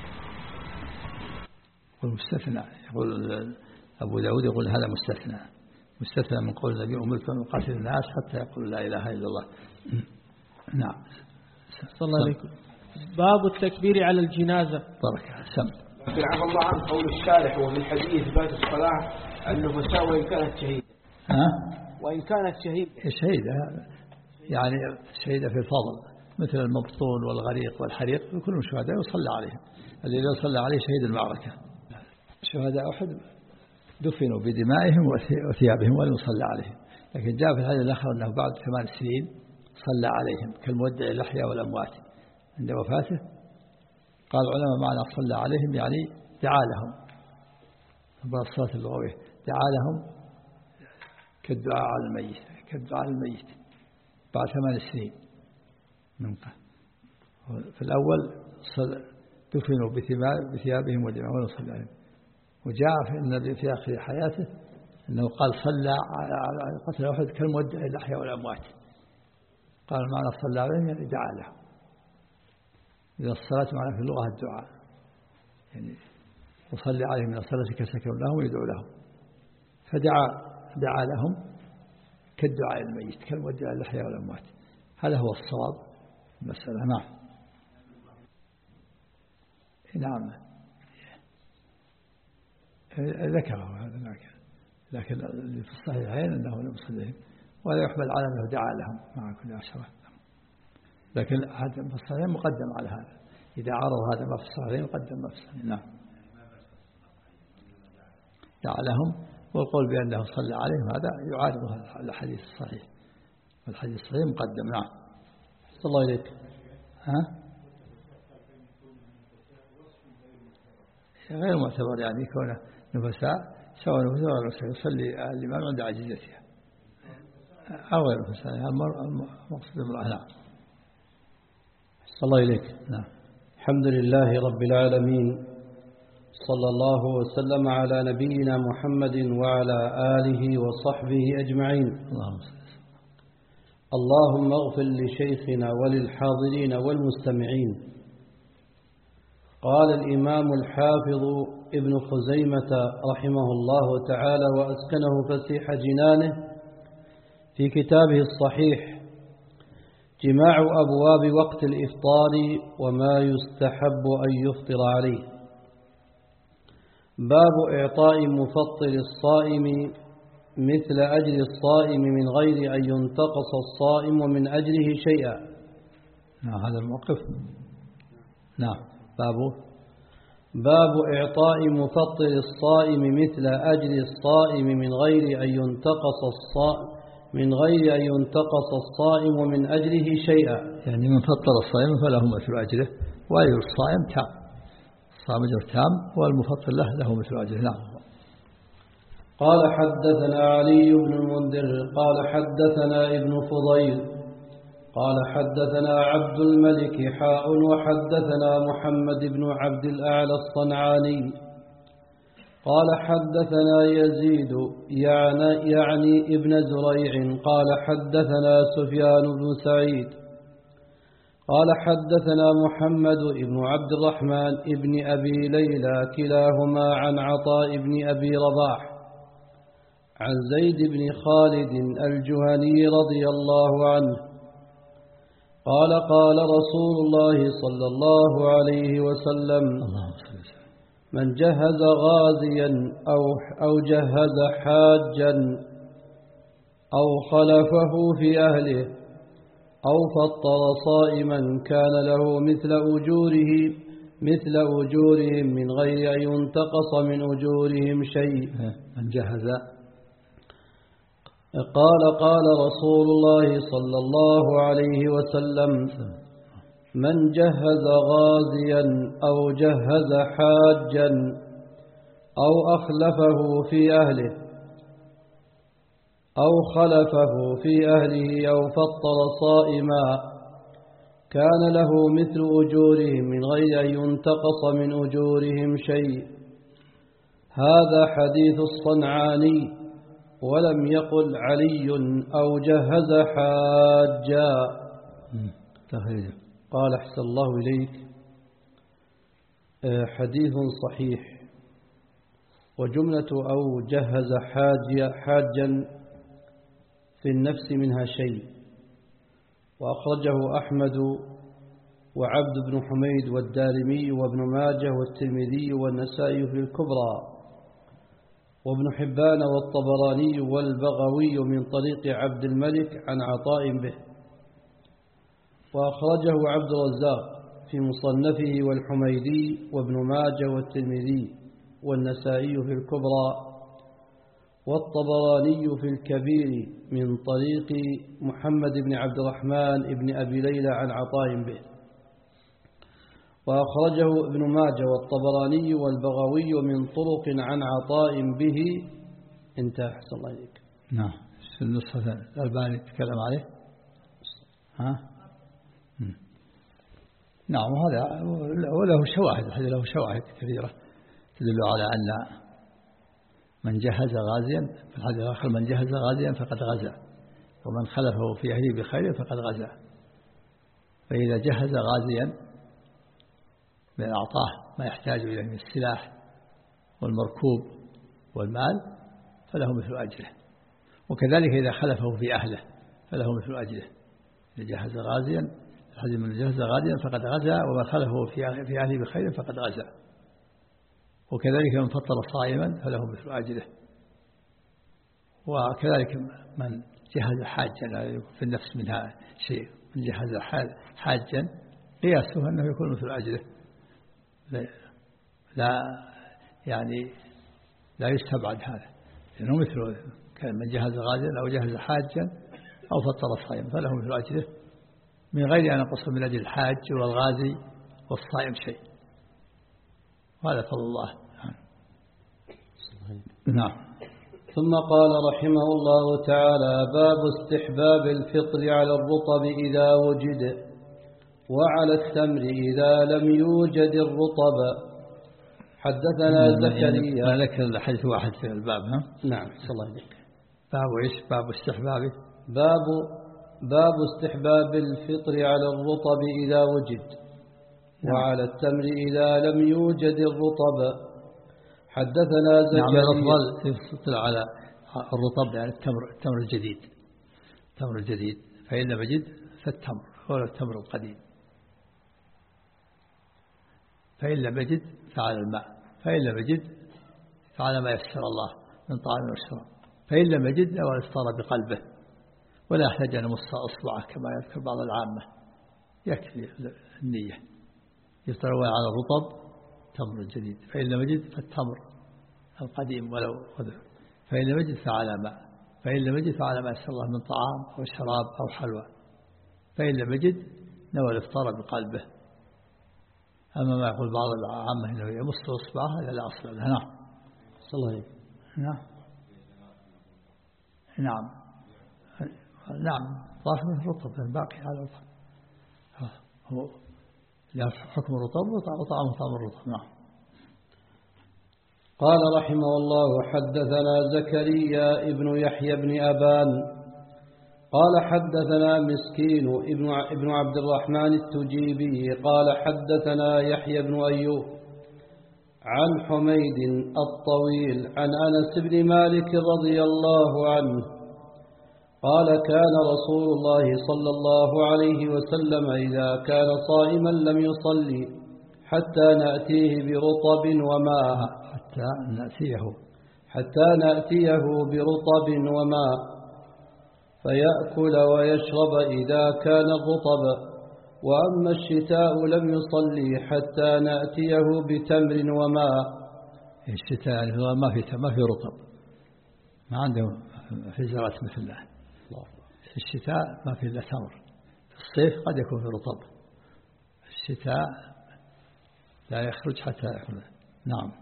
والمستثنى يقول أبو داود يقول هذا مستثنى مستثنى من قول النبي أمرت أن أقاتل الناس حتى يقول لا إله إلا الله. نعم. صلى الله عليكم. باب التكبير على الجنازة. بارك سم. لكن عفى الله عنه قول الشارح ومن حديث بات الصلاة أنه مساء وإن كانت شهيدة. ها؟ وإن كانت شهيدة. شهيدة يعني شهيدة في الفضل مثل المبطون والغريق والحريق كلهم شهداء يصلى عليهم. الذي صلى عليه شهيد المعركة. شهداء أحد دفنوا بدمائهم وثيابهم ولم يصلى عليهم. لكن جاء في الحديث الآخر أنه بعد ثمان سنين صلى عليهم كالمودع الأحياء والأموات عند وفاته. قال العلماء معنى صلى عليهم يعني دعا لهم بعض الصلاة اللغوية دعا لهم كالدعاء على الميت، كالدعاء على الميت بعد ثمان سنين من قبل. في الأول دفنوا بثيابهم ودماء ولم يصلى عليهم، وجاء في النبي في آخر حياته أنه قال صلى على قتل أحد كالمودع الأحياء والأموات. قال معنى صلى عليهم يعني دعا لهم، إذا الصلاة معنى في اللغة الدعاء، يعني وصلي عليهم من الصلاة كسكن لهم ويدعو لهم، فدعا دعا لهم كالدعاء الميت كالمودع الأحياء والأموات. هذا هو الصواب المسألة. نعم نعم ذكره هذا، لكن لكن في الصحيحين أنه لم يصليهم، ولا يحمل على أنه دعا لهم مع كل عشرة، لكن هذا في الصحيحين مقدم على هذا، إذا عرض هذا ما في الصحيحين مقدم ما في الصحيحين. نعم دعا لهم، والقول بأنه صلى عليهم هذا يعارض الحديث الصحيح، والحديث الصحيح مقدم. نعم صلى الله عليك. ها غير معتبر، يعني كونه نفساء سواء نفساء ولا نفساء يصلي الإمام عند عجزتها أو غير نفساء، المقصود بالله. نعم صلى الله عليك. نعم. الحمد لله رب العالمين، صلى الله وسلم على نبينا محمد وعلى آله وصحبه أجمعين. اللهم اللهم اغفر لشيخنا وللحاضرين والمستمعين. قال الإمام الحافظ ابن خزيمة رحمه الله تعالى وأسكنه فسيح جنانه في كتابه الصحيح جماع أبواب وقت الإفطار وما يستحب أن يفطر عليه. باب إعطاء مفطر الصائم مثل أجر الصائم من غير أن ينتقص الصائم من أجره شيئا. نعم هذا الموقف. نعم باب باب إعطاء مفطر الصائم مثل أجر الصائم من غير أن ينتقص الصائم من غير أن ينتقص الصائم من أجره شيئا. يعني من فطر الصائم فله مثل أجره، وأجر الصائم تام، الصائم أجر تام والمفطر له له مثل أجره. نعم. قال حدثنا علي بن المنذر قال حدثنا ابن فضيل قال حدثنا عبد الملك حاء وحدثنا محمد بن عبد الأعلى الصنعاني قال حدثنا يزيد يعني, يعني ابن زريع قال حدثنا سفيان بن سعيد قال حدثنا محمد بن عبد الرحمن ابن أبي ليلى كلاهما عن عطاء بن أبي رباح عن زيد بن خالد الجهني رضي الله عنه قال قال رسول الله صلى الله عليه وسلم من جهز غازيا أو, أو جهز حاجا أو خلفه في أهله أو فطر صائما كان له مثل أجوره مثل أجورهم من غير أن ينتقص من أجورهم شيء. من جهز قال قال رسول الله صلى الله عليه وسلم من جهز غازيا أو جهز حاجا أو أخلفه في أهله أو خلفه في أهله أو فطر صائما كان له مثل أجورهم من غير أن ينتقص من أجورهم شيء. هذا حديث الصنعاني ولم يقل علي أو جهز حاجا. قال أحسن الله إليك حديث صحيح، وجملة أو جهز حاجا حاجا في النفس منها شيء، وأخرجه أحمد وعبد بن حميد والدارمي وابن ماجه والترمذي والنسائي في الكبرى وابن حبان والطبراني والبغوي من طريق عبد الملك عن عطاء به، وأخرجه عبد الرزاق في مصنفه والحميدي وابن ماجه والترمذي والنسائي في الكبرى والطبراني في الكبير من طريق محمد بن عبد الرحمن بن أبي ليلى عن عطاء به. وأخرجه ابن ماجه والطبراني والبغوي من طرق عن عطاء به. انتهى. أحسن الله إليك. نعم. النسخة الألباني تكلم عليه. ها؟ م. نعم. وهذا وله شواهد، الحديث له شواهد كثيرة تدل على أن من جهز غازيا، في الحديث الآخر من جهز غازيا فقد غزا، ومن خلفه في أهله بخير فقد غزا. فإذا جهز غازيا من أعطاه ما يحتاج إليه من السلاح والمركوب والمال فله مثل أجره، وكذلك إذا خلفه في أهله فله مثل أجره. إذا جهز غازيا، الحديث من جهز غازيا فقد غزا، ومن خلفه في أهله بخير فقد غزا. وكذلك من فطر صائما فله مثل أجره. وكذلك من جهز حاجا في النفس منها شيء، من جهز حاجا قياسه أنه يكون مثل أجره، لا يعني لا يستبعد هذا، لأنه مثل كان من جهز غازيا أو جهز حاجا أو فطر صائما فله مثل أجره، من غير أن ينقص من أجل الحاج والغازي والصائم شيء. وهذا فضل الله. نعم. ثم قال رحمه الله تعالى: باب استحباب الفطر على الرطب إذا وجد، وعلى التمر إذا لم يوجد الرطب. حدثنا زكريا. ذكر الحديث واحد في الباب. ها؟ نعم. صلى الله عليه وسلم. باب ايش؟ باب استحبابه. باب باب استحباب الفطر على الرطب إذا وجد، نعم. وعلى التمر إذا لم يوجد الرطب. حدثنا زكريا. نعم. الأفضل يفطر على الرطب يعني التمر التمر الجديد، التمر الجديد، فإن لم يجد فالتمر ولا التمر القديم. فإن لم يجد فعلى الماء، فإن لم يجد فعلى ما يسر الله من طعام وشراب، فإن لم يجد أو افطر بقلبه، ولا يحتاج أن يمص أصبعه كما يذكر بعض العامة، يكفي النية. يفطر على الرطب تمر الجديد، فإن لم يجد فالتمر القديم ولو خذه، فإن لم يجد فعلى ماء، فإن لم يجد فعلى ما يسر الله من طعام أو شراب أو حلوى، فإن لم يجد نوى الافطار بقلبه. أما ما يقول بعض العامة إنه يمص أصبعه هذا لا أصل له. نعم. صلى الله عليه. نعم. نعم. نعم. ظاهر الرطب الباقي على الرطب، هو لا حكم الرطب وطعام طعام الرطب. نعم. قال رحمه الله: حدثنا زكريا ابن يحيى بن أبان قال حدثنا مسكين ابن ابن عبد الرحمن التجيبي قال حدثنا يحيى بن أيوب عن حميد الطويل عن أنس بن مالك رضي الله عنه قال: كان رسول الله صلى الله عليه وسلم إذا كان صائما لم يصلي حتى نأتيه برطب وماء حتى نأتيه حتى نأتيه برطب وماء فيأكل ويشرب إذا كان الرطب، وأما الشتاء لم يصلي حتى نأتيه بتمر وماء. الشتاء يعني ما في ما في رطب، ما عندهم حجرات مثل الله. في الشتاء ما في إلا تمر، في الصيف قد يكون في رطب، في الشتاء لا يخرج حتى يأكل. نعم.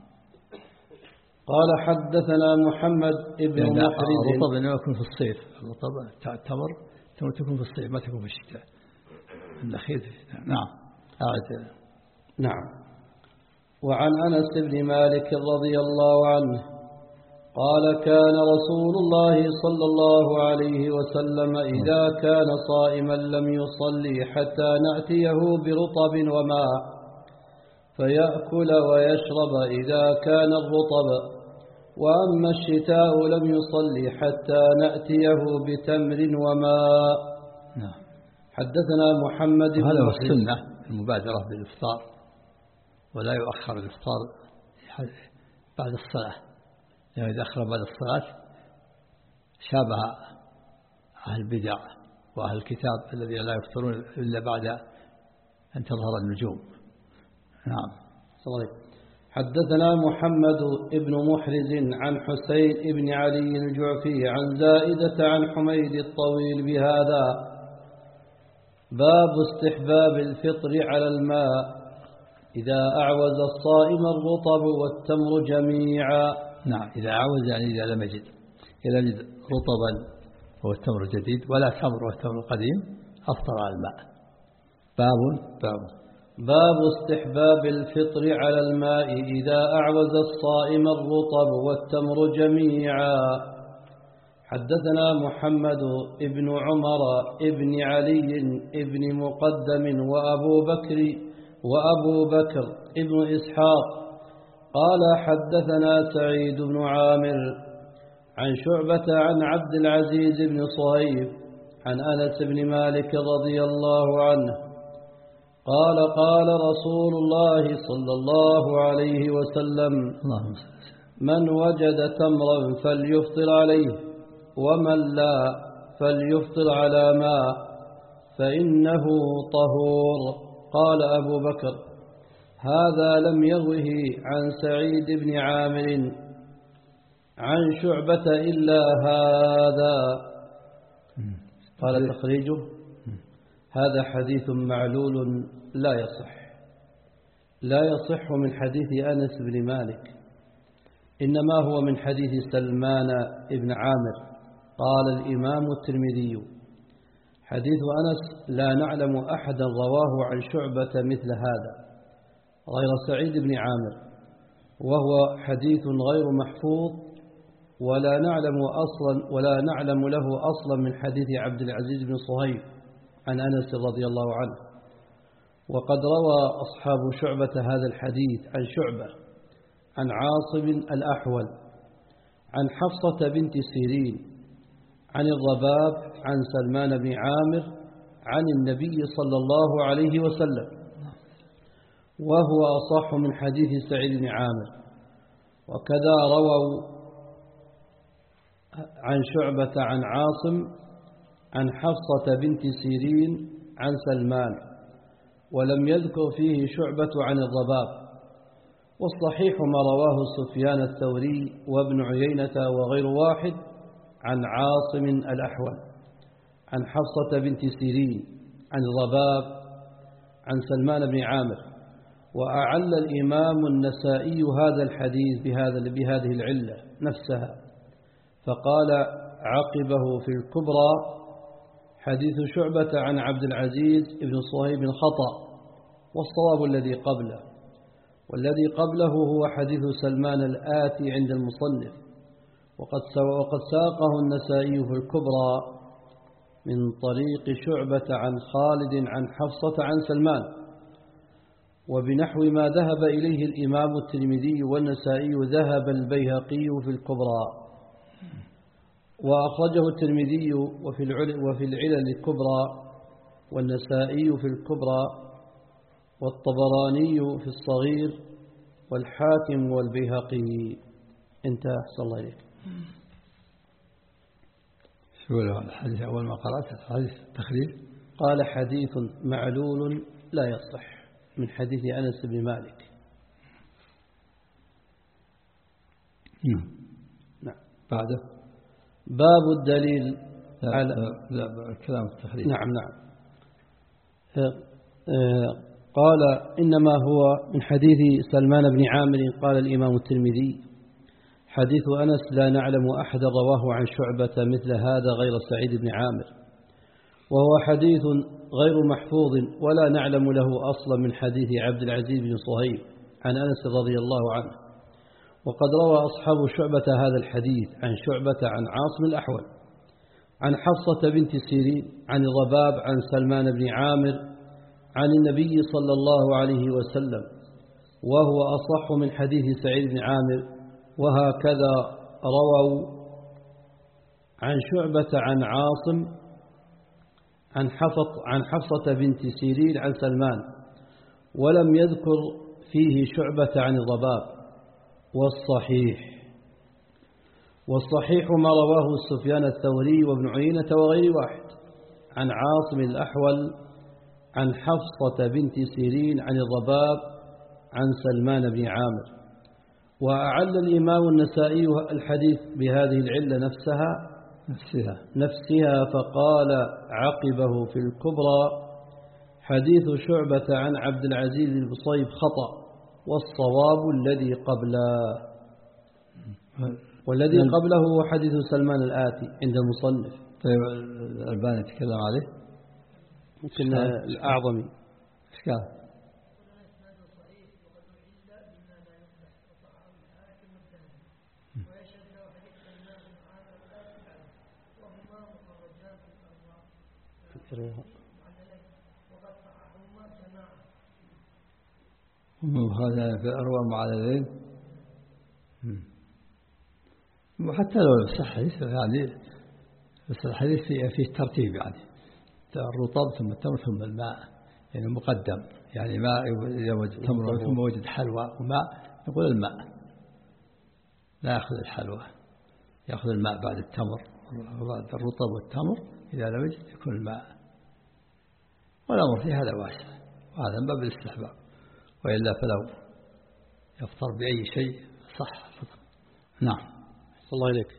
قال حدثنا محمد ابن محرز. الرطب إنه يكون في الصيف، الرطب التمر ثم تكون في الصيف ما تكون في الشتاء. النخيل. نعم. أعد. نعم. وعن أنس بن مالك رضي الله عنه قال: كان رسول الله صلى الله عليه وسلم إذا كان صائما لم يصلي حتى نأتيه برطب وماء فيأكل ويشرب إذا كان الرطب، وأما الشتاء لم يصلي حتى نأتيه بتمر وماء. نعم. حدثنا محمد بن هذا هو السنة المبادرة بالإفطار، ولا يؤخر الإفطار بعد الصلاة، يعني إذا أخر بعد الصلاة شابه أهل البدع وأهل الكتاب الذين لا يفطرون إلا بعد أن تظهر النجوم. نعم. صحيح. حدثنا محمد بن محرز عن حسين بن علي الجعفي عن زائدة عن حميد الطويل بهذا: باب استحباب الفطر على الماء. إذا أعوز الصائم الرطب والتمر جميعا. نعم، إذا أعوز يعني إذا لم يجد، إذا يجد رطبا هو التمر الجديد ولا تمر والتمر القديم أفطر على الماء. باب باب باب استحباب الفطر على الماء إذا أعوز الصائم الرطب والتمر جميعا. حدثنا محمد ابن عمر ابن علي ابن مقدم وأبو بكر وأبو بكر ابن إسحاق قال حدثنا سعيد بن عامر عن شعبة عن عبد العزيز بن صهيب عن أنس بن مالك رضي الله عنه قال قال رسول الله صلى الله عليه وسلم من وجد تمرا فليفطر عليه ومن لا فليفطر على ماء فإنه طهور. قال أبو بكر هذا لم يروه عن سعيد بن عامر عن شعبة إلا هذا. قال تخريجه هذا حديث معلول لا يصح لا يصح من حديث أنس بن مالك، إنما هو من حديث سلمان بن عامر. قال الإمام الترمذي حديث أنس لا نعلم أحدا رواه عن شعبة مثل هذا غير سعيد بن عامر، وهو حديث غير محفوظ ولا نعلم أصلا ولا نعلم له أصلا من حديث عبد العزيز بن صهيب عن أنس رضي الله عنه. وقد روى أصحاب شعبة هذا الحديث عن شعبة عن عاصم الأحول عن حفصة بنت سيرين عن الرباب عن سلمان بن عامر عن النبي صلى الله عليه وسلم، وهو أصح من حديث سعيد بن عامر. وكذا رووا عن شعبة عن عاصم عن حفصة بنت سيرين عن سلمان، ولم يذكر فيه شعبة عن الرباب. والصحيح ما رواه سفيان الثوري وابن عيينة وغير واحد عن عاصم الأحول عن حفصة بنت سيرين عن الرباب عن سلمان بن عامر. وأعل الإمام النسائي هذا الحديث بهذا بهذه العلة نفسها، فقال عقبه في الكبرى حديث شعبة عن عبد العزيز بن صهيب خطأ، والصواب الذي قبله، والذي قبله هو حديث سلمان الآتي عند المصنف. وقد وقد ساقه النسائي في الكبرى من طريق شعبة عن خالد عن حفصة عن سلمان، وبنحو ما ذهب إليه الإمام الترمذي والنسائي ذهب البيهقي في الكبرى. وأخرجه الترمذي وفي وفي العلل الكبرى والنسائي في الكبرى والطبراني في الصغير والحاكم والبيهقي. انتهى. أحسن الله إليك. شو الحديث أول ما قرأت حديث التخريج؟ قال حديث معلول لا يصح من حديث أنس بن مالك. نعم. نعم. بعده باب الدليل لا على لا كلام التخريج. نعم نعم. قال إنما هو من حديث سلمان بن عامر. قال الإمام الترمذي حديث أنس لا نعلم أحد رواه عن شعبة مثل هذا غير سعيد بن عامر، وهو حديث غير محفوظ ولا نعلم له أصلا من حديث عبد العزيز بن صهيب عن أنس رضي الله عنه. وقد روى أصحاب شعبة هذا الحديث عن شعبة عن عاصم الأحول عن حفصة بنت سيرين عن الرباب عن سلمان بن عامر عن النبي صلى الله عليه وسلم، وهو أصح من حديث سعيد بن عامر. وهكذا رووا عن شعبة عن عاصم عن حفصة عن حفصة بنت سيرين عن سلمان، ولم يذكر فيه شعبة عن الرباب. والصحيح والصحيح ما رواه سفيان الثوري وابن عيينة وغير واحد عن عاصم الأحول عن حفصة بنت سيرين عن الرباب عن سلمان بن عامر. وأعل الإمام النسائي الحديث بهذه العلة نفسها نفسها نفسها فقال عقبه في الكبرى حديث شعبة عن عبد العزيز البصيب خطأ، والصواب الذي قبله، والذي قبله هو حديث سلمان الآتي عند المصنف. طيب الألباني تكلم عليه ممكن الأعظمي إيش قال؟ هذا في أروى معللين، وحتى لو صح يعني، بس الحديث فيه فيه ترتيب يعني الرطب ثم التمر ثم الماء، يعني مقدم، يعني ماء إذا وجد تمر ثم وجد حلوى وماء نقول الماء، لا يأخذ الحلوى، يأخذ الماء بعد التمر، بعد الرطب والتمر إذا لم يجد يكون الماء، والأمر في هذا واسع، وهذا من باب الاستحباب، وإلا فلو يفطر بأي شيء صح. نعم. الله إليك.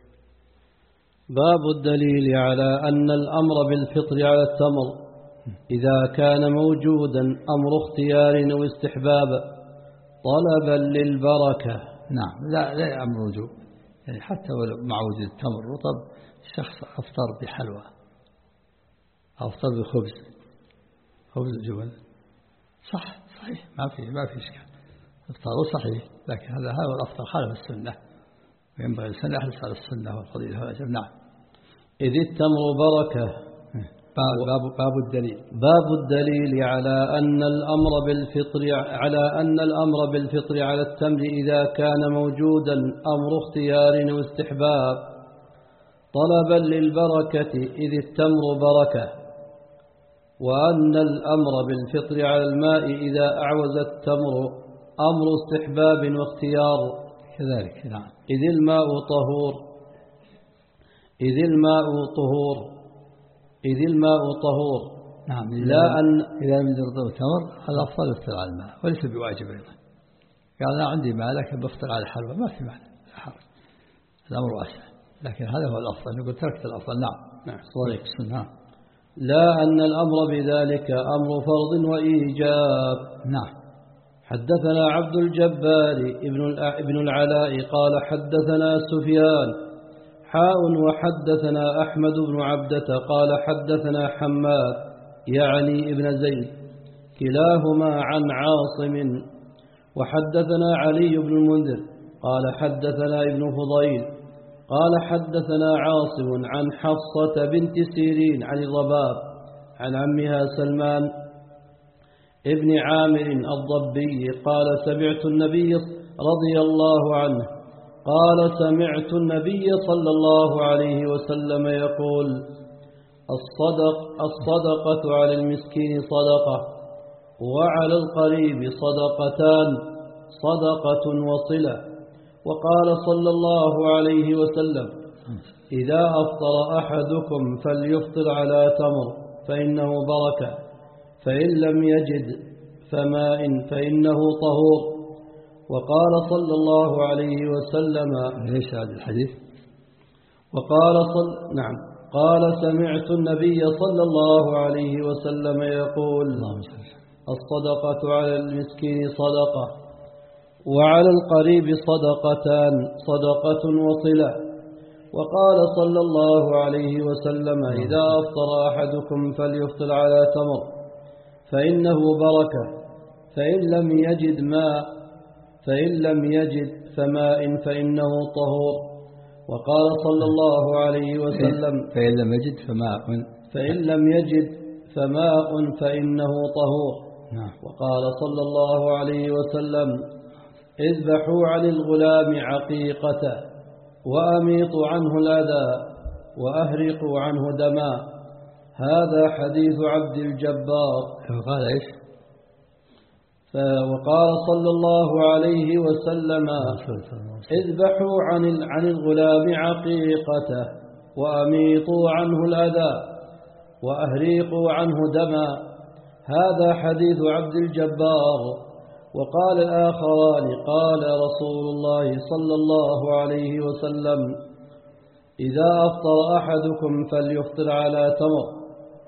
باب الدليل على أن الأمر بالفطر على التمر إذا كان موجودا أمر اختيار أو استحباب طلبا للبركة. نعم، لا لا أمر وجوب، يعني حتى ولو مع وجود التمر رطب، الشخص أفطر بحلوى أو أفطر بخبز، خبز جبن، صح صحيح، ما في ما في إشكال، إفطاره صحيح، لكن هذا هذا الأفطر خالف السنة، وينبغي الإنسان يحرص على السنة والفضيلة والأجر. نعم. إذ التمر بركة. باب باب الدليل باب الدليل على أن الأمر بالفطر على أن الأمر بالفطر على التمر إذا كان موجودا أمر اختيار واستحباب طلبا للبركة إذ التمر بركة، وأن الأمر بالفطر على الماء إذا أعوز التمر أمر استحباب واختيار كذلك. نعم. إذ الماء طهور إذ الماء طهور إذ الماء طهور. نعم. لا أن إذا لم يجد رطب التمر الأفضل يفطر على الماء، وليس بواجب أيضا. قال أنا عندي ماء لكن بفطر على الحلوى، ما في معنى، لا حرج، الأمر واسع، لكن هذا هو الأفضل، نقول تركت الأفضل. نعم. نعم صحيح. نعم. لا أن الأمر بذلك أمر فرض وإيجاب. نعم. حدثنا عبد الجبار ابن العلاء قال حدثنا سفيان حاء وحدثنا أحمد بن عبدة قال حدثنا حماد يعني ابن زيد كلاهما عن عاصم، وحدثنا علي بن المنذر قال حدثنا ابن فضيل قال حدثنا عاصم عن حفصة بنت سيرين عن الرباب عن عمها سلمان ابن عامر الضبي قال سمعت النبي رضي الله عنه قال سمعت النبي صلى الله عليه وسلم يقول الصدق الصدقة على المسكين صدقة وعلى القريب صدقتان صدقة وصلة. وقال صلى الله عليه وسلم إذا أفطر أحدكم فليفطر على تمر فإنه بركة، فإن لم يجد فماء فإنه طهور. وقال صلى الله عليه وسلم ليس هذا الحديث. وقال صل نعم قال سمعت النبي صلى الله عليه وسلم يقول الصدقة على المسكين صدقة وعلى القريب صدقتان صدقة وصلة. وقال صلى الله عليه وسلم إذا أفطر أحدكم فليفطر على تمر فإنه بركة، فإن لم يجد ماء فإن لم يجد فماء فإنه طهور. وقال صلى الله عليه وسلم فإن لم يجد فماء فإن لم يجد فماء فإنه طهور. نعم. وقال صلى الله عليه وسلم اذبحوا عن الغلام عقيقته وأميطوا عنه الأذى وأهرقوا عنه دما. هذا حديث عبد الجبار. قال إيش؟ وقال صلى الله عليه وسلم اذبحوا عن عن الغلام عقيقته وأميطوا عنه الأذى وأهريقوا عنه دما. هذا حديث عبد الجبار. وقال الآخران قال رسول الله صلى الله عليه وسلم إذا أفطر أحدكم فليفطر على تمر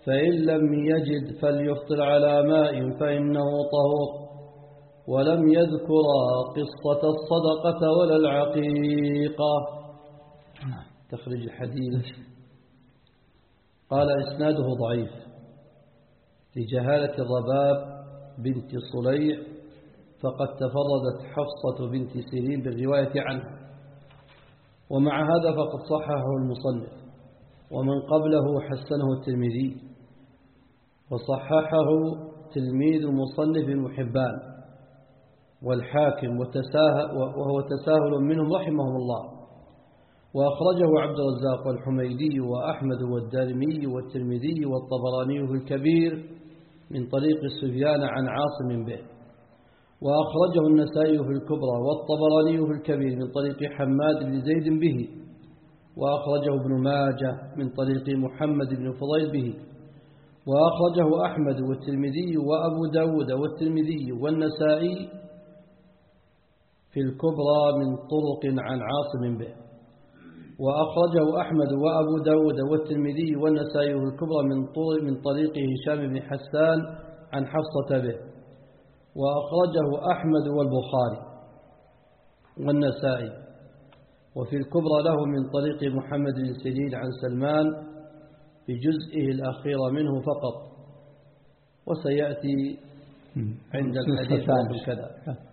فإن لم يجد فليفطر على ماء فإنه طهور. ولم يذكرا قصة الصدقة ولا العقيقة. تخرج الحديث. قال إسناده ضعيف لجهالة الرباب بنت صليع، فقد تفردت حفصة بنت سيرين بالرواية عنها، ومع هذا فقد صححه المصنف، ومن قبله حسنه الترمذي، وصححه تلميذ المصنف ابن حبان والحاكم، وهو تساهل منهم رحمهم الله. وأخرجه عبد الرزاق والحميدي وأحمد والدارمي والترمذي والطبراني في الكبير من طريق سفيان عن عاصم به. وأخرجه النسائي في الكبرى والطبراني في الكبير من طريق حماد بن زيد به. وأخرجه ابن ماجه من طريق محمد بن فضيل به. وأخرجه أحمد والترمذي وأبو داود والترمذي والنسائي في الكبرى من طرق عن عاصم به. وأخرجه أحمد وأبو داود والترمذي والنسائي في الكبرى من طرق من طريق هشام بن حسان عن حفصة به. وأخرجه أحمد والبخاري والنسائي، وفي الكبرى له من طريق محمد بن سيرين عن سلمان في جزئه الأخير منه فقط، وسيأتي عند الحديث كذا.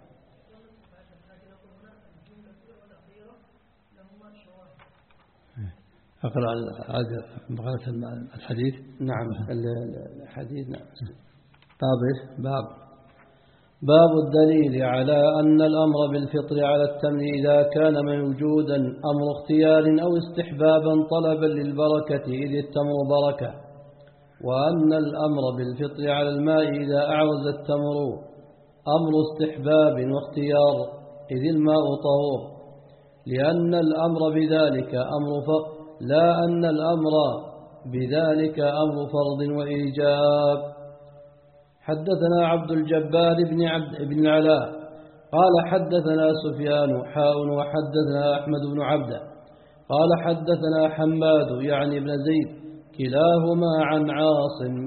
أقرأ بقرة الحديث. نعم الحديث. نعم. باب باب باب الدليل على أن الأمر بالفطر على التمر إذا كان موجودا أمر اختيار أو استحبابا طلبا للبركة إذ التمر بركة، وأن الأمر بالفطر على الماء إذا أعوز التمر أمر استحباب واختيار إذ الماء طهور، لأن الأمر بذلك أمر فرض لا أن الأمر بذلك أمر فرض وإيجاب. حدثنا عبد الجبار بن عبد بن العلاء قال حدثنا سفيان حاء وحدثنا أحمد بن عبده قال حدثنا حماد يعني ابن زيد كلاهما عن عاصم.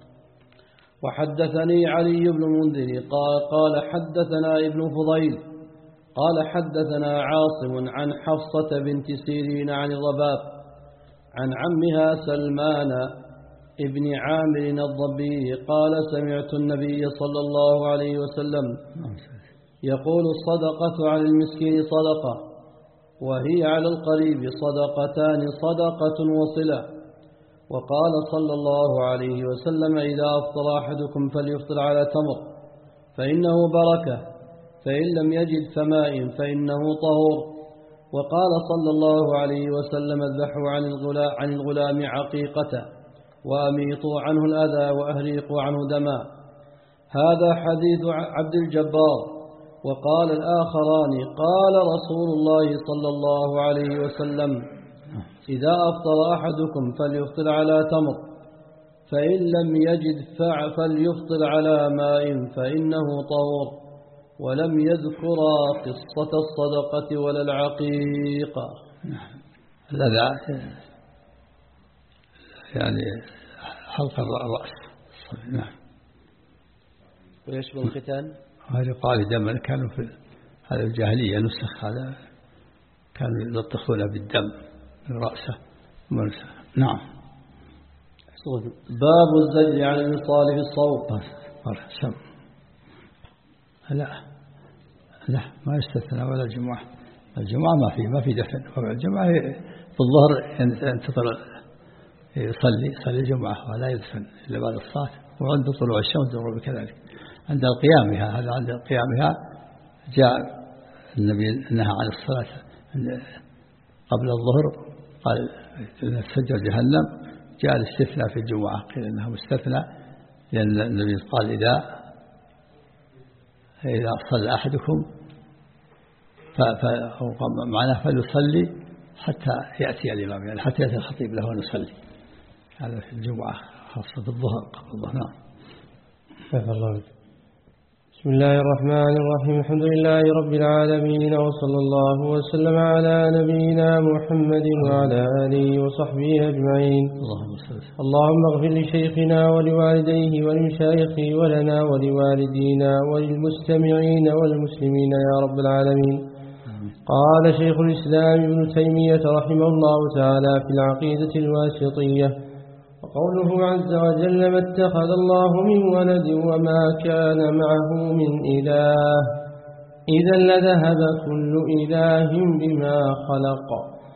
وحدثني علي بن المنذر قال قال حدثنا ابن فضيل قال حدثنا عاصم عن حفصة بنت سيرين عن الرباب عن عمها سلمان ابن عامر الضبي قال سمعت النبي صلى الله عليه وسلم يقول الصدقة على المسكين صدقة، وهي على القريب صدقتان صدقة وصلة. وقال صلى الله عليه وسلم إذا أفطر أحدكم فليفطر على تمر فإنه بركة، فإن لم يجد فماء فإنه طهور. وقال صلى الله عليه وسلم اذبحوا عن الغلام, عن الغلام عقيقته وأميطوا عنه الأذى وأهريقوا عنه دما. هذا حديث عبد الجبار. وقال الآخران قال رسول الله صلى الله عليه وسلم إذا أفطر أحدكم فليفطر على تمر، فإن لم يجد فليفطر على ماء فإنه طهور. ولم يذكر قصة الصدقة ولا العقيقة. هذا يعني حلق الرأس. نعم. ويشبه الختان. هذا قال دم كانوا في هذا الجاهلية نسخ، هذا كانوا يلطخون بالدم من رأسه. نعم. باب الزجر عن الوصال في الصوم. سم. لا لا ما يستثنى ولا الجمعة. الجمعة ما في ما في دفن. الجمعة في الظهر ينتظر يصلي صلي الجمعة ولا يدفن إلا بعد الصلاة، وعند طلوع الشمس يضرب كذلك. عند قيامها هذا عند قيامها جاء النبي نهى عن الصلاة قبل الظهر، قال إن سجر جهنم. جاء الاستثناء في الجمعة قيل إنها مستثنى، لأن النبي قال إذا إذا صلى أحدكم فمعناه فليصلي حتى يأتي الإمام، يعني حتى يأتي الخطيب له ونصلي. هذا في الجمعة خاصة الظهر قبل الظهر. نعم. الله. بسم بسم الله الرحمن الرحيم. الحمد لله رب العالمين، وصلى الله وسلم على نبينا محمد وعلى آله وصحبه أجمعين. اللهم اغفر لشيخنا ولوالديه ولمشايخه ولنا ولوالدينا وللمستمعين والمسلمين يا رب العالمين. قال شيخ الإسلام ابن تيمية رحمه الله تعالى في العقيدة الواسطية: وقوله عز وجل: ما اتخذ الله من ولد وما كان معه من إله إذا لذهب كل إله بما خلق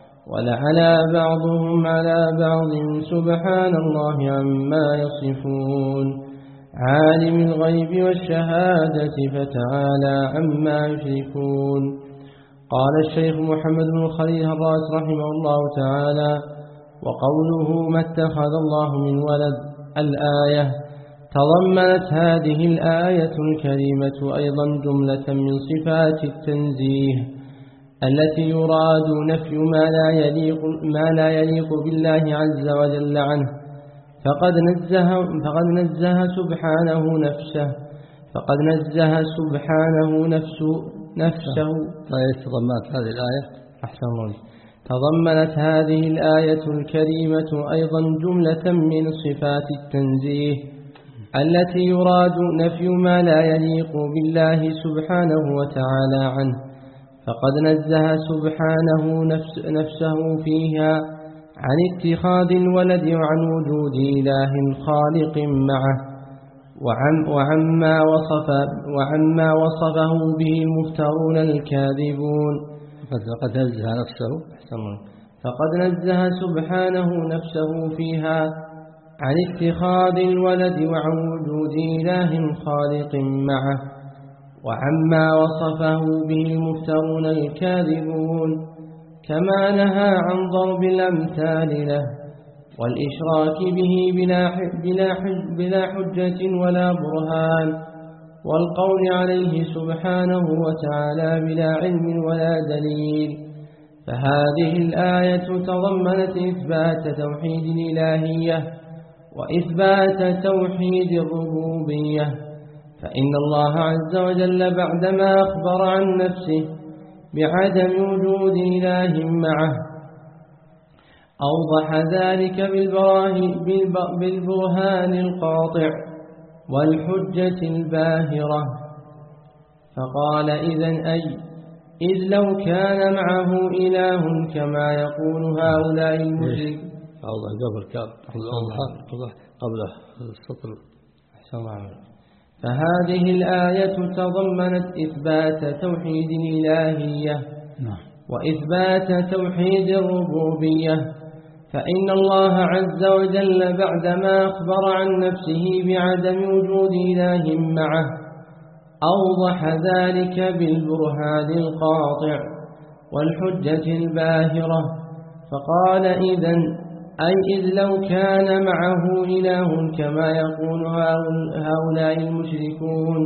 ولعلى بعضهم على بعض سبحان الله عما يصفون عالم الغيب والشهادة فتعالى عما يشركون. قال الشيخ محمد بن خليل الراس رحمه الله تعالى: وقوله ما اتخذ الله من ولد الآية تضمنت هذه الآية الكريمة أيضا جملة من صفات التنزيه التي يراد نفي ما لا يليق, ما لا يليق بالله عز وجل عنه، فقد نزه, فقد نزه سبحانه نفسه فقد نزه سبحانه نفسه نفسه تضمنت هذه الآية أحسن الله تضمنت هذه الآية الكريمة أيضا جملة من صفات التنزيه التي يراد نفي ما لا يليق بالله سبحانه وتعالى عنه، فقد نزه سبحانه نفس نفسه فيها عن اتخاذ الولد وعن وجود إله خالق معه، وعم وعما وصف وعما وصفه به المفترون الكاذبون. فقد نزه نفسه فقد نزه سبحانه نفسه فيها عن اتخاذ الولد وعن وجود إله خالق معه، وعما وصفه به المفترون الكاذبون، كما نهى عن ضرب الأمثال له والإشراك به بلا بلا بلا حجة ولا برهان، والقول عليه سبحانه وتعالى بلا علم ولا دليل. فهذه الآية تضمنت إثبات توحيد الإلهية وإثبات توحيد الربوبية، فإن الله عز وجل بعدما أخبر عن نفسه بعدم وجود إله معه أوضح ذلك بالبرهان القاطع والحجة الباهرة، فقال: إذن أي إذ لو كان معه إله كما يقول هؤلاء المشركون. قبل السطر. فهذه الآية تضمنت إثبات توحيد الإلهية وإثبات توحيد الربوبية، فإن الله عز وجل بعدما أخبر عن نفسه بعدم وجود إله معه أوضح ذلك بالبرهان القاطع والحجة الباهرة، فقال: إذن أي إذ لو كان معه إله كما يقول هؤلاء المشركون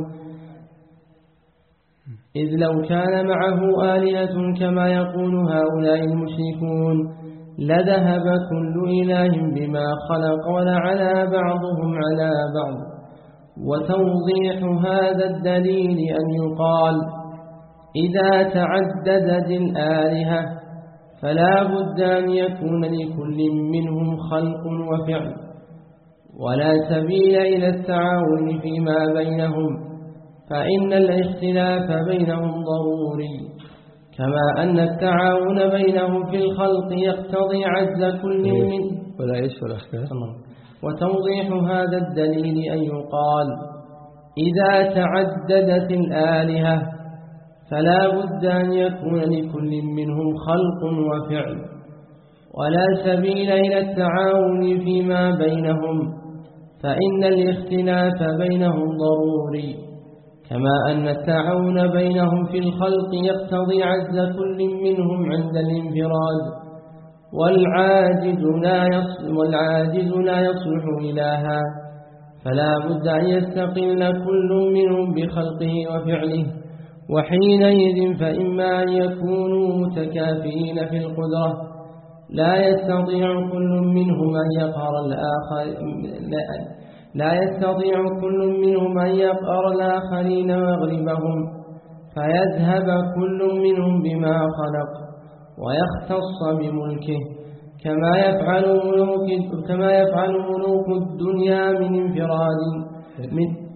إذ لو كان معه آلهة كما يقول هؤلاء المشركون لذهب كل إله بما خلق ولعلى بعضهم على بعض. وتوضيح هذا الدليل أن يقال: إذا تعددت الآلهة فلا بد أن يكون لكل منهم خلق وفعل، ولا سبيل إلى التعاون فيما بينهم، فإن الاختلاف بينهم ضروري، كما أن التعاون بينهم في الخلق يقتضي عجز كل منهم. ولا يسفل أختلاف. وتوضيح هذا الدليل أن يقال: إذا تعددت الآلهة فلا بد أن يكون لكل منهم خلق وفعل، ولا سبيل إلى التعاون فيما بينهم، فإن الاختلاف بينهم ضروري، كما أن التعاون بينهم في الخلق يقتضي عجز كل منهم عند الانفراد، والعاجز لا يصلح, والعاجز لا يصلح إلها، فلا بد أن يستقل كل منهم بخلقه وفعله، وحينئذ فإما أن يكونوا متكافئين في القدرة لا يستطيع كل منهم أن يقهر الآخر لا يستطيع كل منهم أن يقهر الآخرين ويغلبهم، فيذهب كل منهم بما خلق ويختص بملكه، كما يفعل ملوك كما يفعل ملوك الدنيا من انفراد من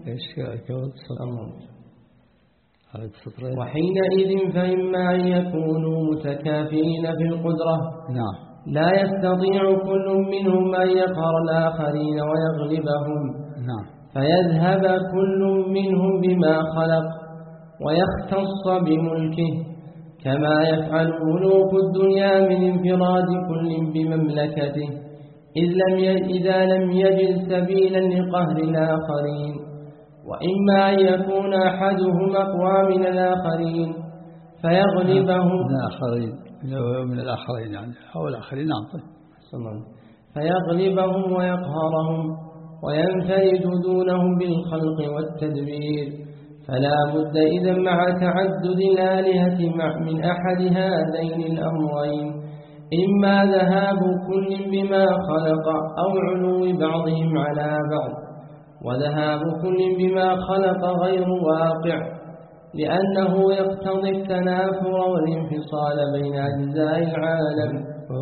وحينئذ فإما أن يكونوا متكافئين في القدرة. نعم. لا يستطيع كل منهم أن يقهر الآخرين ويغلبهم. نعم. فيذهب كل منهم بما خلق ويختص بملكه، كما يفعل ملوك الدنيا من انفراد كل بمملكته، إذ لم إذا لم يجد سبيلا لقهر الآخرين. وإما أن يكون أحدهم أقوى من الآخرين فيغلبهم من الآخرين من الآخرين يعني أو الآخرين. نعم. فيغلبهم ويقهرهم وينفرد دونهم بالخلق والتدبير. فلا بد إذا مع تعدد الآلهة مع من أحد هذين الأمرين، إما ذهاب كل بما خلق أو علو بعضهم على بعض. وذهاب كل بما خلق غير واقع، لأنه يقتضي التنافر والانفصال بين أجزاء العالم.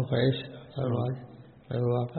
غير واقع.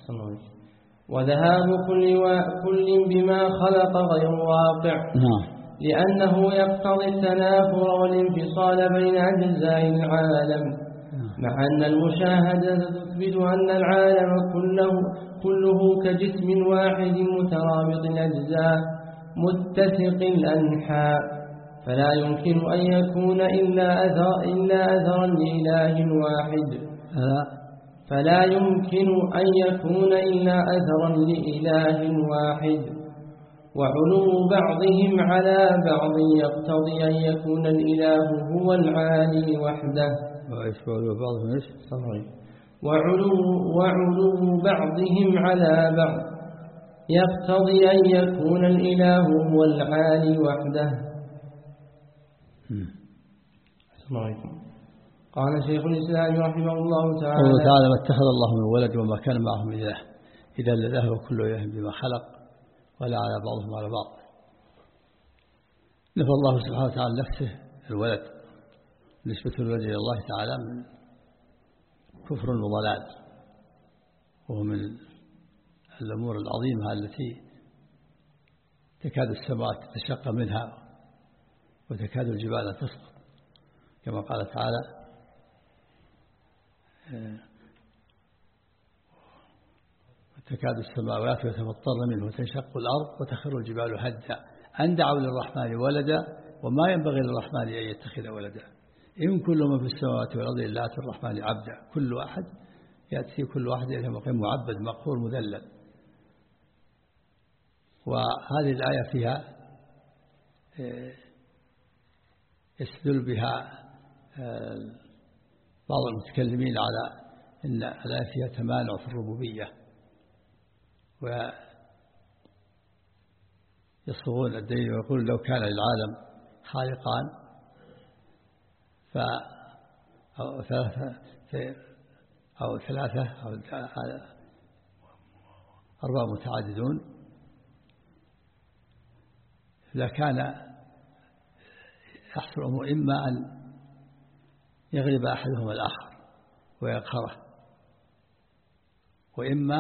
وذهاب كل, كل بما خلق غير واقع، لأنه يقتضي التنافر والانفصال بين أجزاء العالم، مع أن المشاهدة تثبت أن العالم كله, كله كجسم واحد مترابط الأجزاء متسق الأنحاء، فلا يمكن أن يكون إلا أثر إلا أثرا لإله واحد فلا يمكن أن يكون إلا أثرا لإله واحد. وعلو بعضهم على بعض يقتضي أن يكون الإله هو العالي وحده. وعلو, وعلو بعضهم على بعض يقتضي أن يكون الإله هو العالي وحده. قال شيخ الإسلام رحمه الله تعالى: قوله تعالى: ما اتخذ الله من ولد وما كان معه من إله إذا لذهب كل إله بما خلق ولا على بعضهم على بعض. نفى الله سبحانه وتعالى نفسه الولد، نسبة الولد إلى الله تعالى من كفر وضلال، وهو من الأمور العظيمة التي تكاد السماوات تتشقق منها وتكاد الجبال تسقط، كما قال تعالى: تكاد السماوات يتفطرن منه وتنشق الأرض وتخر الجبال هدا أن دعوا للرحمن ولدا وما ينبغي للرحمن أن يتخذ ولدا إن كل من في السماوات والأرض إلا آتي الرحمن عبدا. كل واحد يأتي كل واحد يأتي مقيم معبد مقهور مذلل. وهذه الآية فيها يستدل بها بعض المتكلمين على أن الآية فيها تمانع في الربوبية، ويصغون الدليل ويقول لو كان للعالم خالقان أو ثلاثة أو ثلاثة أو أربعة متعددون لكان يحصل الأمور إما أن يغلب أحدهما الآخر ويقهره، وإما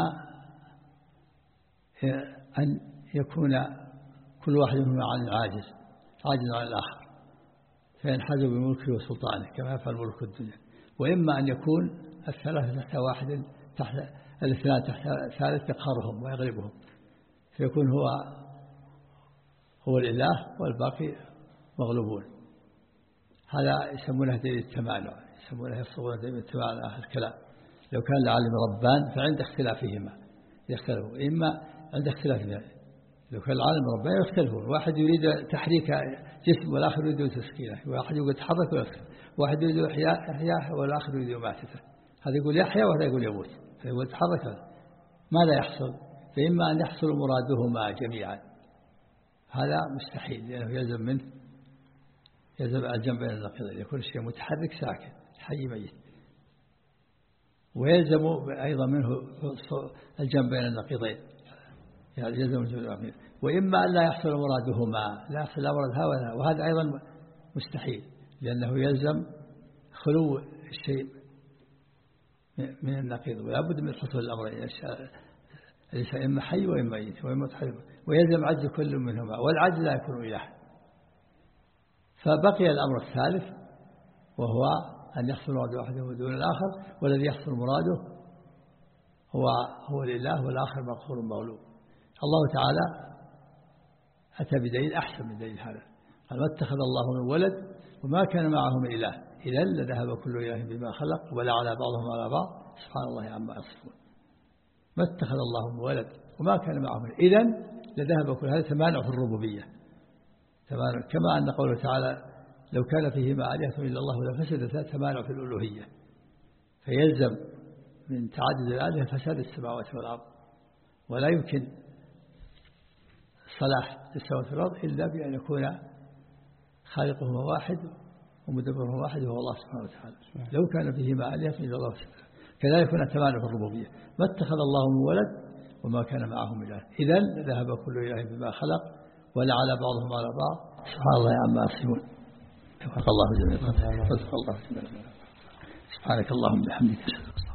أن يكون كل واحد منهما عن عاجز عاجز عن الآخر فينحاز بملكه وسلطانه كما يفعل ملك الدنيا، وإما أن يكون الثلاثة تحت واحد تحت الاثنان تحت ثالث يقهرهم ويغلبهم فيكون هو هو الإله والباقي مغلوبون. هذا يسمونه دليل التمانع، يسمونه يصغون دليل التمانع أهل الكلام. لو كان العالم ربان فعند اختلافهما يختلفوا، إما عند اختلافهما لو كان العالم ربان يختلفون، واحد يريد تحريك جسم والآخر يريد تسكينه، واحد يقول تحرك والآخر، واحد يريد إحياء والآخر يريد ماتته، هذا يقول يحيا وهذا يقول يموت، هذا يقول تحرك. ماذا يحصل؟ فإما أن يحصل مرادهما جميعا، هذا مستحيل لأنه يلزم منه يلزم الجمع بين النقيضين، يكون الشيء متحرك ساكن حي ميت، ويلزم أيضا منه الجمع بين النقيضين، يلزم وجود الآخرين. وإما أن لا يحصل مرادهما، لا يحصل مراد هذا، وهذا أيضا مستحيل، لأنه يلزم خلو الشيء من النقيض، ولا بد من حصول الأمرين، ليس إما حي وإما ميت وإما متحرك، ويلزم عجز كل منهما، والعجز لا يكون إله. فبقي الأمر الثالث وهو أن يحصل مراد واحده دون الآخر، والذي يحصل مراده هو هو لله والآخر مغفور مغلوب. الله تعالى أتى بدليل أحسن من دليل هذا، قال ما اتخذ الله من ولد وما كان معه من إله إذا لذهب كل إله بما خلق ولا على بعضهم على بعض سبحان الله عما يصفون. ما اتخذ الله من ولد وما كان معه من إذا لذهب كل، هذا تمانع في الربوبية، تمانع كما أن قوله تعالى لو كان فيهما آلهة إلا الله لفسدتا، تمانع في الألوهية، فيلزم من تعدد الآلهة فساد السماوات والأرض، ولا يمكن صلاح السماوات والأرض إلا بأن يكون خالقهما واحد ومدبرهما واحد وهو الله سبحانه وتعالى. لو كان فيهما آلهة إلا الله سبحانه. كذلك يكون التمانع في الربوبية، ما اتخذ الله من ولد وما كان معه من إله إذا ذهب كل إله بما خلق ولا على بعضهم على بعض سبحان الله عما يصفون. وفق الله جميعا. وفق الله جميعا. سبحانك اللهم وبحمدك.